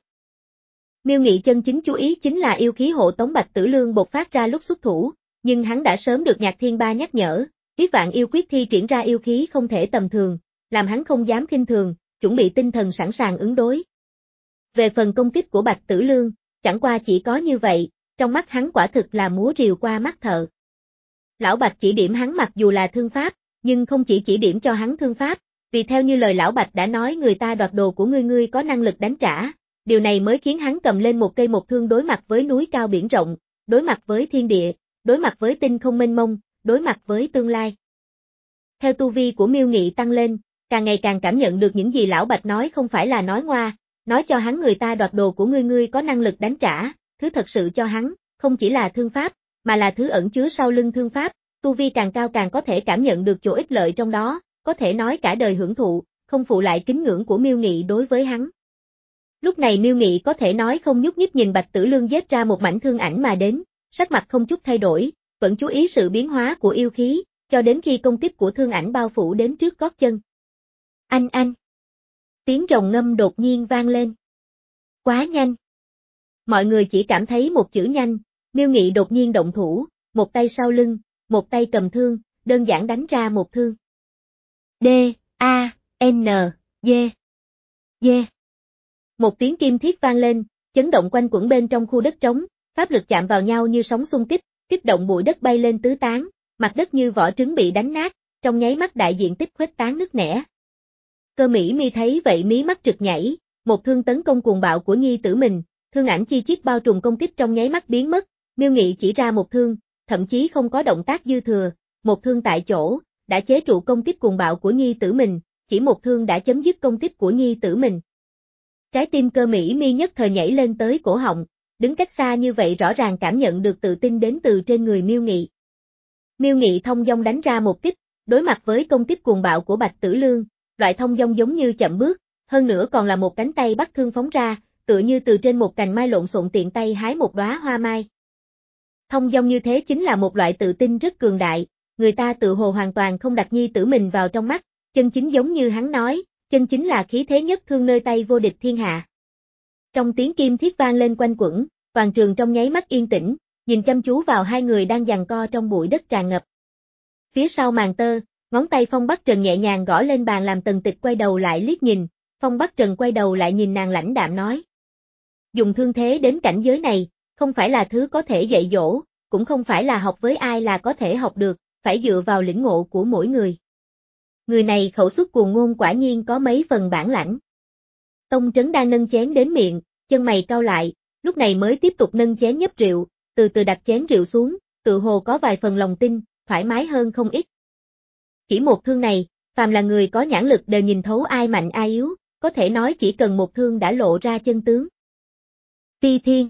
Miêu Nghị chân chính chú ý chính là yêu khí hộ tống Bạch Tử Lương bộc phát ra lúc xuất thủ, nhưng hắn đã sớm được Nhạc Thiên Ba nhắc nhở, biết vạn yêu quyết thi triển ra yêu khí không thể tầm thường, làm hắn không dám khinh thường, chuẩn bị tinh thần sẵn sàng ứng đối. Về phần công kích của Bạch Tử Lương, chẳng qua chỉ có như vậy, trong mắt hắn quả thực là múa rìu qua mắt thợ. Lão Bạch chỉ điểm hắn mặc dù là thương pháp, nhưng không chỉ chỉ điểm cho hắn thương pháp, vì theo như lời Lão Bạch đã nói người ta đoạt đồ của ngươi ngươi có năng lực đánh trả, điều này mới khiến hắn cầm lên một cây một thương đối mặt với núi cao biển rộng, đối mặt với thiên địa, đối mặt với tinh không mênh mông, đối mặt với tương lai. Theo tu vi của Miêu Nghị tăng lên, càng ngày càng cảm nhận được những gì Lão Bạch nói không phải là nói ngoa, nói cho hắn người ta đoạt đồ của ngươi ngươi có năng lực đánh trả, thứ thật sự cho hắn, không chỉ là thương pháp, mà là thứ ẩn chứa sau lưng thương pháp, tu vi càng cao càng có thể cảm nhận được chỗ ích lợi trong đó, có thể nói cả đời hưởng thụ, không phụ lại kính ngưỡng của Miêu Nghị đối với hắn. Lúc này Miêu Nghị có thể nói không nhúc nhích nhìn Bạch Tử Lương giết ra một mảnh thương ảnh mà đến, sắc mặt không chút thay đổi, vẫn chú ý sự biến hóa của yêu khí, cho đến khi công kích của thương ảnh bao phủ đến trước gót chân. Anh anh! Tiếng rồng ngâm đột nhiên vang lên. Quá nhanh! Mọi người chỉ cảm thấy một chữ nhanh, Miêu Nghị đột nhiên động thủ, một tay sau lưng, một tay cầm thương, đơn giản đánh ra một thương. D, A, N, D, D. Một tiếng kim thiết vang lên, chấn động quanh quẩn bên trong khu đất trống, pháp lực chạm vào nhau như sóng xung kích, kích động bụi đất bay lên tứ tán, mặt đất như vỏ trứng bị đánh nát, trong nháy mắt đại diện tích khuếch tán nứt nẻ. Cơ Mỹ Mi thấy vậy mí mắt trực nhảy, một thương tấn công cuồng bạo của nhi tử mình, thương ảnh chi chít bao trùm công kích trong nháy mắt biến mất, Miêu Nghị chỉ ra một thương, thậm chí không có động tác dư thừa, một thương tại chỗ, đã chế trụ công kích cuồng bạo của nhi tử mình, chỉ một thương đã chấm dứt công kích của nhi tử mình. Trái tim Cơ Mỹ Mi nhất thời nhảy lên tới cổ họng, đứng cách xa như vậy rõ ràng cảm nhận được tự tin đến từ trên người Miêu Nghị. Miêu Nghị thông dong đánh ra một kích, đối mặt với công kích cuồng bạo của Bạch Tử Lương, loại thông dong giống như chậm bước, hơn nữa còn là một cánh tay bắt thương phóng ra, tựa như từ trên một cành mai lộn xộn tiện tay hái một đóa hoa mai. Thông dong như thế chính là một loại tự tin rất cường đại, người ta tự hồ hoàn toàn không đặt nhi tử mình vào trong mắt, chân chính giống như hắn nói, chân chính là khí thế nhất thương nơi tay vô địch thiên hạ. Trong tiếng kim thiết vang lên quanh quẩn, toàn trường trong nháy mắt yên tĩnh, nhìn chăm chú vào hai người đang giằng co trong bụi đất tràn ngập. Phía sau màn tơ, ngón tay Phong Bắc Trần nhẹ nhàng gõ lên bàn làm Tần Tịch quay đầu lại liếc nhìn, Phong Bắc Trần quay đầu lại nhìn nàng lãnh đạm nói. Dùng thương thế đến cảnh giới này, không phải là thứ có thể dạy dỗ, cũng không phải là học với ai là có thể học được, phải dựa vào lĩnh ngộ của mỗi người. Người này khẩu xuất cuồng ngôn quả nhiên có mấy phần bản lãnh. Tông Trấn đang nâng chén đến miệng, chân mày cau lại, lúc này mới tiếp tục nâng chén nhấp rượu, từ từ đặt chén rượu xuống, tự hồ có vài phần lòng tin, thoải mái hơn không ít. Chỉ một thương này, phàm là người có nhãn lực đều nhìn thấu ai mạnh ai yếu, có thể nói chỉ cần một thương đã lộ ra chân tướng. Ti Thiên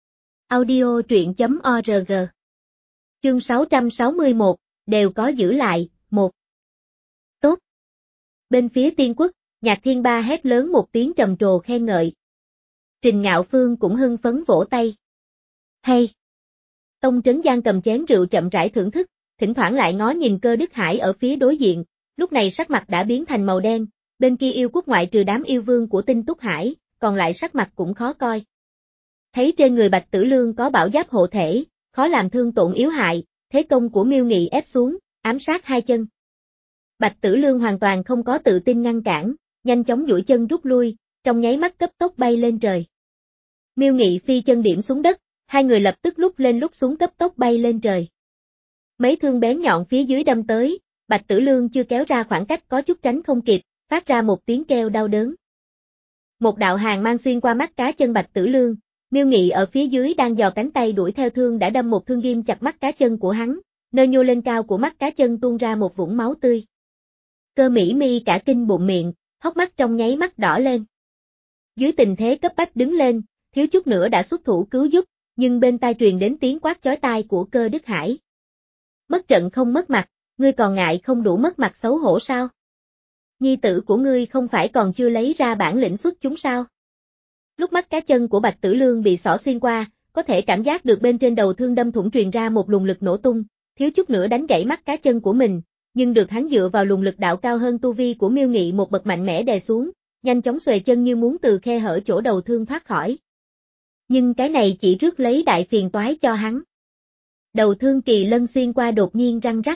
Audio truyện chấm org Chương sáu trăm sáu mươi mốt, đều có giữ lại, một. Tốt. Bên phía Tiên Quốc, Nhạc Thiên Ba hét lớn một tiếng trầm trồ khen ngợi. Trình Ngạo Phương cũng hưng phấn vỗ tay. Hay. Tông Trấn Giang cầm chén rượu chậm rãi thưởng thức, thỉnh thoảng lại ngó nhìn Cơ Đức Hải ở phía đối diện, lúc này sắc mặt đã biến thành màu đen, bên kia yêu quốc ngoại trừ đám yêu vương của Tinh Túc Hải, còn lại sắc mặt cũng khó coi. Thấy trên người Bạch Tử Lương có bảo giáp hộ thể, khó làm thương tổn yếu hại, thế công của Miêu Nghị ép xuống, ám sát hai chân. Bạch Tử Lương hoàn toàn không có tự tin ngăn cản, nhanh chóng duỗi chân rút lui, trong nháy mắt cấp tốc bay lên trời. Miêu Nghị phi chân điểm xuống đất, hai người lập tức lúc lên lúc xuống cấp tốc bay lên trời. Mấy thương bén nhọn phía dưới đâm tới, Bạch Tử Lương chưa kéo ra khoảng cách có chút tránh không kịp, phát ra một tiếng kêu đau đớn. Một đạo hàn mang xuyên qua mắt cá chân Bạch Tử Lương, Miêu Nghị ở phía dưới đang giò cánh tay đuổi theo thương đã đâm một thương ghim chặt mắt cá chân của hắn, nơi nhô lên cao của mắt cá chân tuôn ra một vũng máu tươi. Cơ Mỹ Mi cả kinh bụng miệng, hốc mắt trong nháy mắt đỏ lên. Dưới tình thế cấp bách đứng lên, thiếu chút nữa đã xuất thủ cứu giúp, nhưng bên tai truyền đến tiếng quát chói tai của Cơ Đức Hải. Mất trận không mất mặt, ngươi còn ngại không đủ mất mặt xấu hổ sao? Nhi tử của ngươi không phải còn chưa lấy ra bản lĩnh xuất chúng sao? Lúc mắt cá chân của Bạch Tử Lương bị xỏ xuyên qua, có thể cảm giác được bên trên đầu thương đâm thủng truyền ra một luồng lực nổ tung, thiếu chút nữa đánh gãy mắt cá chân của mình, nhưng được hắn dựa vào luồng lực đạo cao hơn tu vi của Miêu Nghị một bậc mạnh mẽ đè xuống, nhanh chóng xuề chân như muốn từ khe hở chỗ đầu thương thoát khỏi. Nhưng cái này chỉ rước lấy đại phiền toái cho hắn. Đầu thương kỳ lân xuyên qua đột nhiên răng rắc.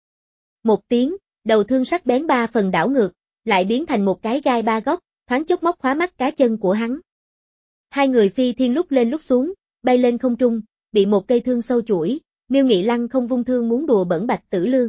Một tiếng, đầu thương sắc bén ba phần đảo ngược, lại biến thành một cái gai ba góc, thoáng chốc móc khóa mắt cá chân của hắn. Hai người phi thiên lúc lên lúc xuống, bay lên không trung, bị một cây thương sâu chuỗi, Miêu Nghị lăng không vung thương muốn đùa bẩn Bạch Tử Lương.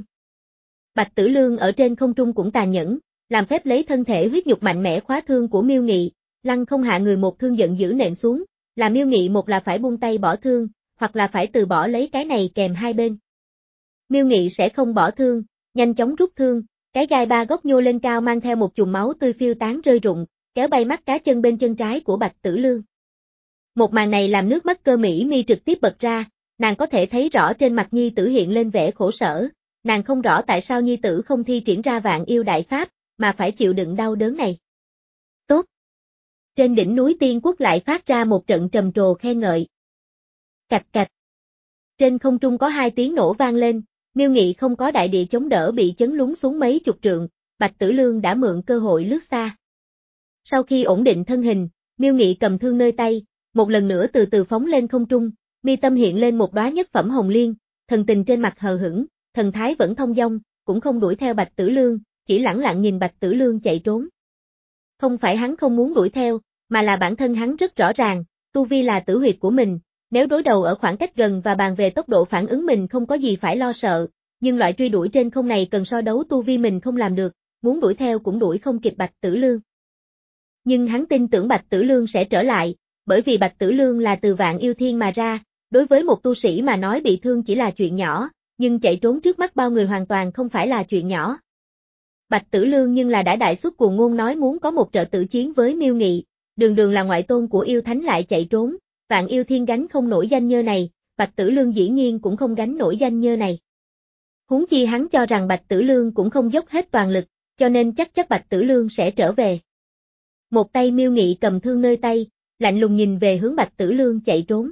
Bạch Tử Lương ở trên không trung cũng tàn nhẫn, làm phép lấy thân thể huyết nhục mạnh mẽ khóa thương của Miêu Nghị, lăng không hạ người một thương giận dữ nện xuống, là Miêu Nghị một là phải buông tay bỏ thương, hoặc là phải từ bỏ lấy cái này kèm hai bên. Miêu Nghị sẽ không bỏ thương, nhanh chóng rút thương, cái gai ba góc nhô lên cao mang theo một chùm máu tươi phiêu tán rơi rụng, kéo bay mắt cá chân bên chân trái của Bạch Tử Lương. Một màn này làm nước mắt Cơ Mỹ Mi trực tiếp bật ra, nàng có thể thấy rõ trên mặt nhi tử hiện lên vẻ khổ sở, nàng không rõ tại sao nhi tử không thi triển ra vạn yêu đại pháp, mà phải chịu đựng đau đớn này. Tốt! Trên đỉnh núi Tiên Quốc lại phát ra một trận trầm trồ khen ngợi. Cạch cạch! Trên không trung có hai tiếng nổ vang lên, Miêu Nghị không có đại địa chống đỡ bị chấn lún xuống mấy chục trượng, Bạch Tử Lương đã mượn cơ hội lướt xa. Sau khi ổn định thân hình, Miêu Nghị cầm thương nơi tay, một lần nữa từ từ phóng lên không trung, mi tâm hiện lên một đóa nhất phẩm hồng liên, thần tình trên mặt hờ hững, thần thái vẫn thông dong, cũng không đuổi theo Bạch Tử Lương, chỉ lẳng lặng nhìn Bạch Tử Lương chạy trốn. Không phải hắn không muốn đuổi theo, mà là bản thân hắn rất rõ ràng, tu vi là tử huyệt của mình, nếu đối đầu ở khoảng cách gần và bàn về tốc độ phản ứng mình không có gì phải lo sợ, nhưng loại truy đuổi trên không này cần so đấu tu vi mình không làm được, muốn đuổi theo cũng đuổi không kịp Bạch Tử Lương. Nhưng hắn tin tưởng Bạch Tử Lương sẽ trở lại, bởi vì Bạch Tử Lương là từ Vạn Yêu Thiên mà ra, đối với một tu sĩ mà nói bị thương chỉ là chuyện nhỏ, nhưng chạy trốn trước mắt bao người hoàn toàn không phải là chuyện nhỏ. Bạch Tử Lương nhưng là đã đại xuất cuồng ngôn nói muốn có một trợ tử chiến với Miêu Nghị, đường đường là ngoại tôn của yêu thánh lại chạy trốn, Vạn Yêu Thiên gánh không nổi danh nhơ này, Bạch Tử Lương dĩ nhiên cũng không gánh nổi danh nhơ này. Huống chi hắn cho rằng Bạch Tử Lương cũng không dốc hết toàn lực, cho nên chắc chắc Bạch Tử Lương sẽ trở về. Một tay Miêu Nghị cầm thương nơi tay, lạnh lùng nhìn về hướng Bạch Tử Lương chạy trốn.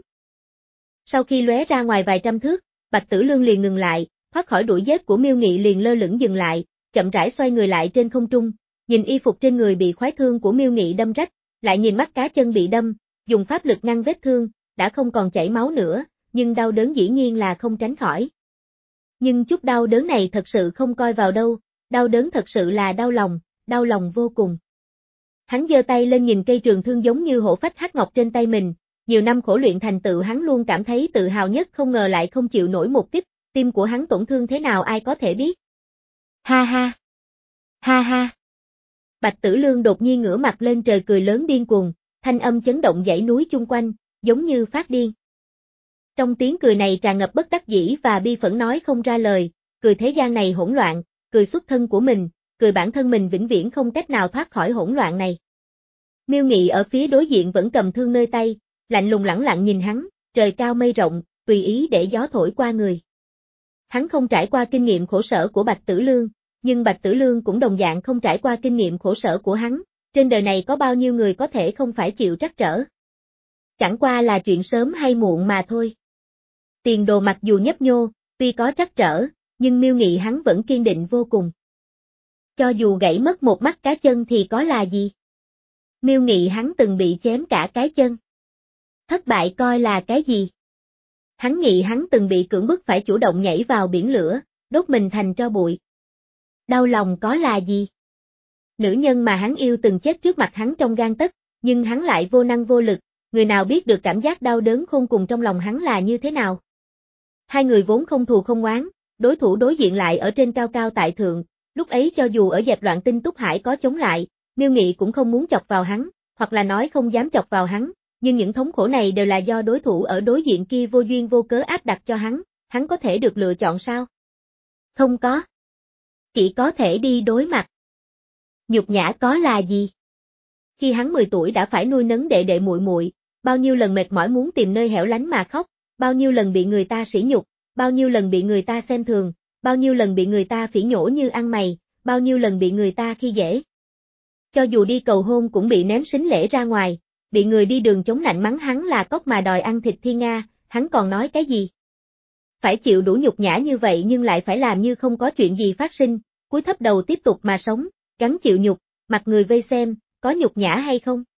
Sau khi lóe ra ngoài vài trăm thước, Bạch Tử Lương liền ngừng lại, thoát khỏi đuổi giết của Miêu Nghị liền lơ lửng dừng lại, chậm rãi xoay người lại trên không trung, nhìn y phục trên người bị khoái thương của Miêu Nghị đâm rách, lại nhìn mắt cá chân bị đâm, dùng pháp lực ngăn vết thương, đã không còn chảy máu nữa, nhưng đau đớn dĩ nhiên là không tránh khỏi. Nhưng chút đau đớn này thật sự không coi vào đâu, đau đớn thật sự là đau lòng, đau lòng vô cùng. Hắn giơ tay lên nhìn cây trường thương giống như hổ phách hắc ngọc trên tay mình, nhiều năm khổ luyện thành tựu hắn luôn cảm thấy tự hào nhất không ngờ lại không chịu nổi một kích, tim của hắn tổn thương thế nào ai có thể biết. Ha ha! Ha ha! Bạch Tử Lương đột nhiên ngửa mặt lên trời cười lớn điên cuồng, thanh âm chấn động dãy núi chung quanh, giống như phát điên. Trong tiếng cười này tràn ngập bất đắc dĩ và bi phẫn nói không ra lời, cười thế gian này hỗn loạn, cười xuất thân của mình, cười bản thân mình vĩnh viễn không cách nào thoát khỏi hỗn loạn này. Miêu Nghị ở phía đối diện vẫn cầm thương nơi tay, lạnh lùng lẳng lặng nhìn hắn, trời cao mây rộng, tùy ý để gió thổi qua người. Hắn không trải qua kinh nghiệm khổ sở của Bạch Tử Lương, nhưng Bạch Tử Lương cũng đồng dạng không trải qua kinh nghiệm khổ sở của hắn, trên đời này có bao nhiêu người có thể không phải chịu trắc trở. Chẳng qua là chuyện sớm hay muộn mà thôi. Tiền Đồ mặc dù nhấp nhô, tuy có trắc trở, nhưng Miêu Nghị hắn vẫn kiên định vô cùng. Cho dù gãy mất một mắt cá chân thì có là gì? Miêu Nghị hắn từng bị chém cả cái chân. Thất bại coi là cái gì? Hắn nghĩ hắn từng bị cưỡng bức phải chủ động nhảy vào biển lửa, đốt mình thành tro bụi. Đau lòng có là gì? Nữ nhân mà hắn yêu từng chết trước mặt hắn trong gang tấc, nhưng hắn lại vô năng vô lực, người nào biết được cảm giác đau đớn khôn cùng trong lòng hắn là như thế nào? Hai người vốn không thù không oán, đối thủ đối diện lại ở trên cao cao tại thượng, lúc ấy cho dù ở dẹp loạn Tinh Túc Hải có chống lại, Miêu Nghị cũng không muốn chọc vào hắn, hoặc là nói không dám chọc vào hắn, nhưng những thống khổ này đều là do đối thủ ở đối diện kia vô duyên vô cớ áp đặt cho hắn, hắn có thể được lựa chọn sao? Không có. Chỉ có thể đi đối mặt. Nhục nhã có là gì? Khi hắn mười tuổi đã phải nuôi nấng đệ đệ muội muội, bao nhiêu lần mệt mỏi muốn tìm nơi hẻo lánh mà khóc, bao nhiêu lần bị người ta sỉ nhục, bao nhiêu lần bị người ta xem thường, bao nhiêu lần bị người ta phỉ nhổ như ăn mày, bao nhiêu lần bị người ta khi dễ. Cho dù đi cầu hôn cũng bị ném sính lễ ra ngoài, bị người đi đường chống nạnh mắng hắn là cóc mà đòi ăn thịt thiên nga, hắn còn nói cái gì? Phải chịu đủ nhục nhã như vậy nhưng lại phải làm như không có chuyện gì phát sinh, cúi thấp đầu tiếp tục mà sống, gắng chịu nhục, mặt người vây xem, có nhục nhã hay không?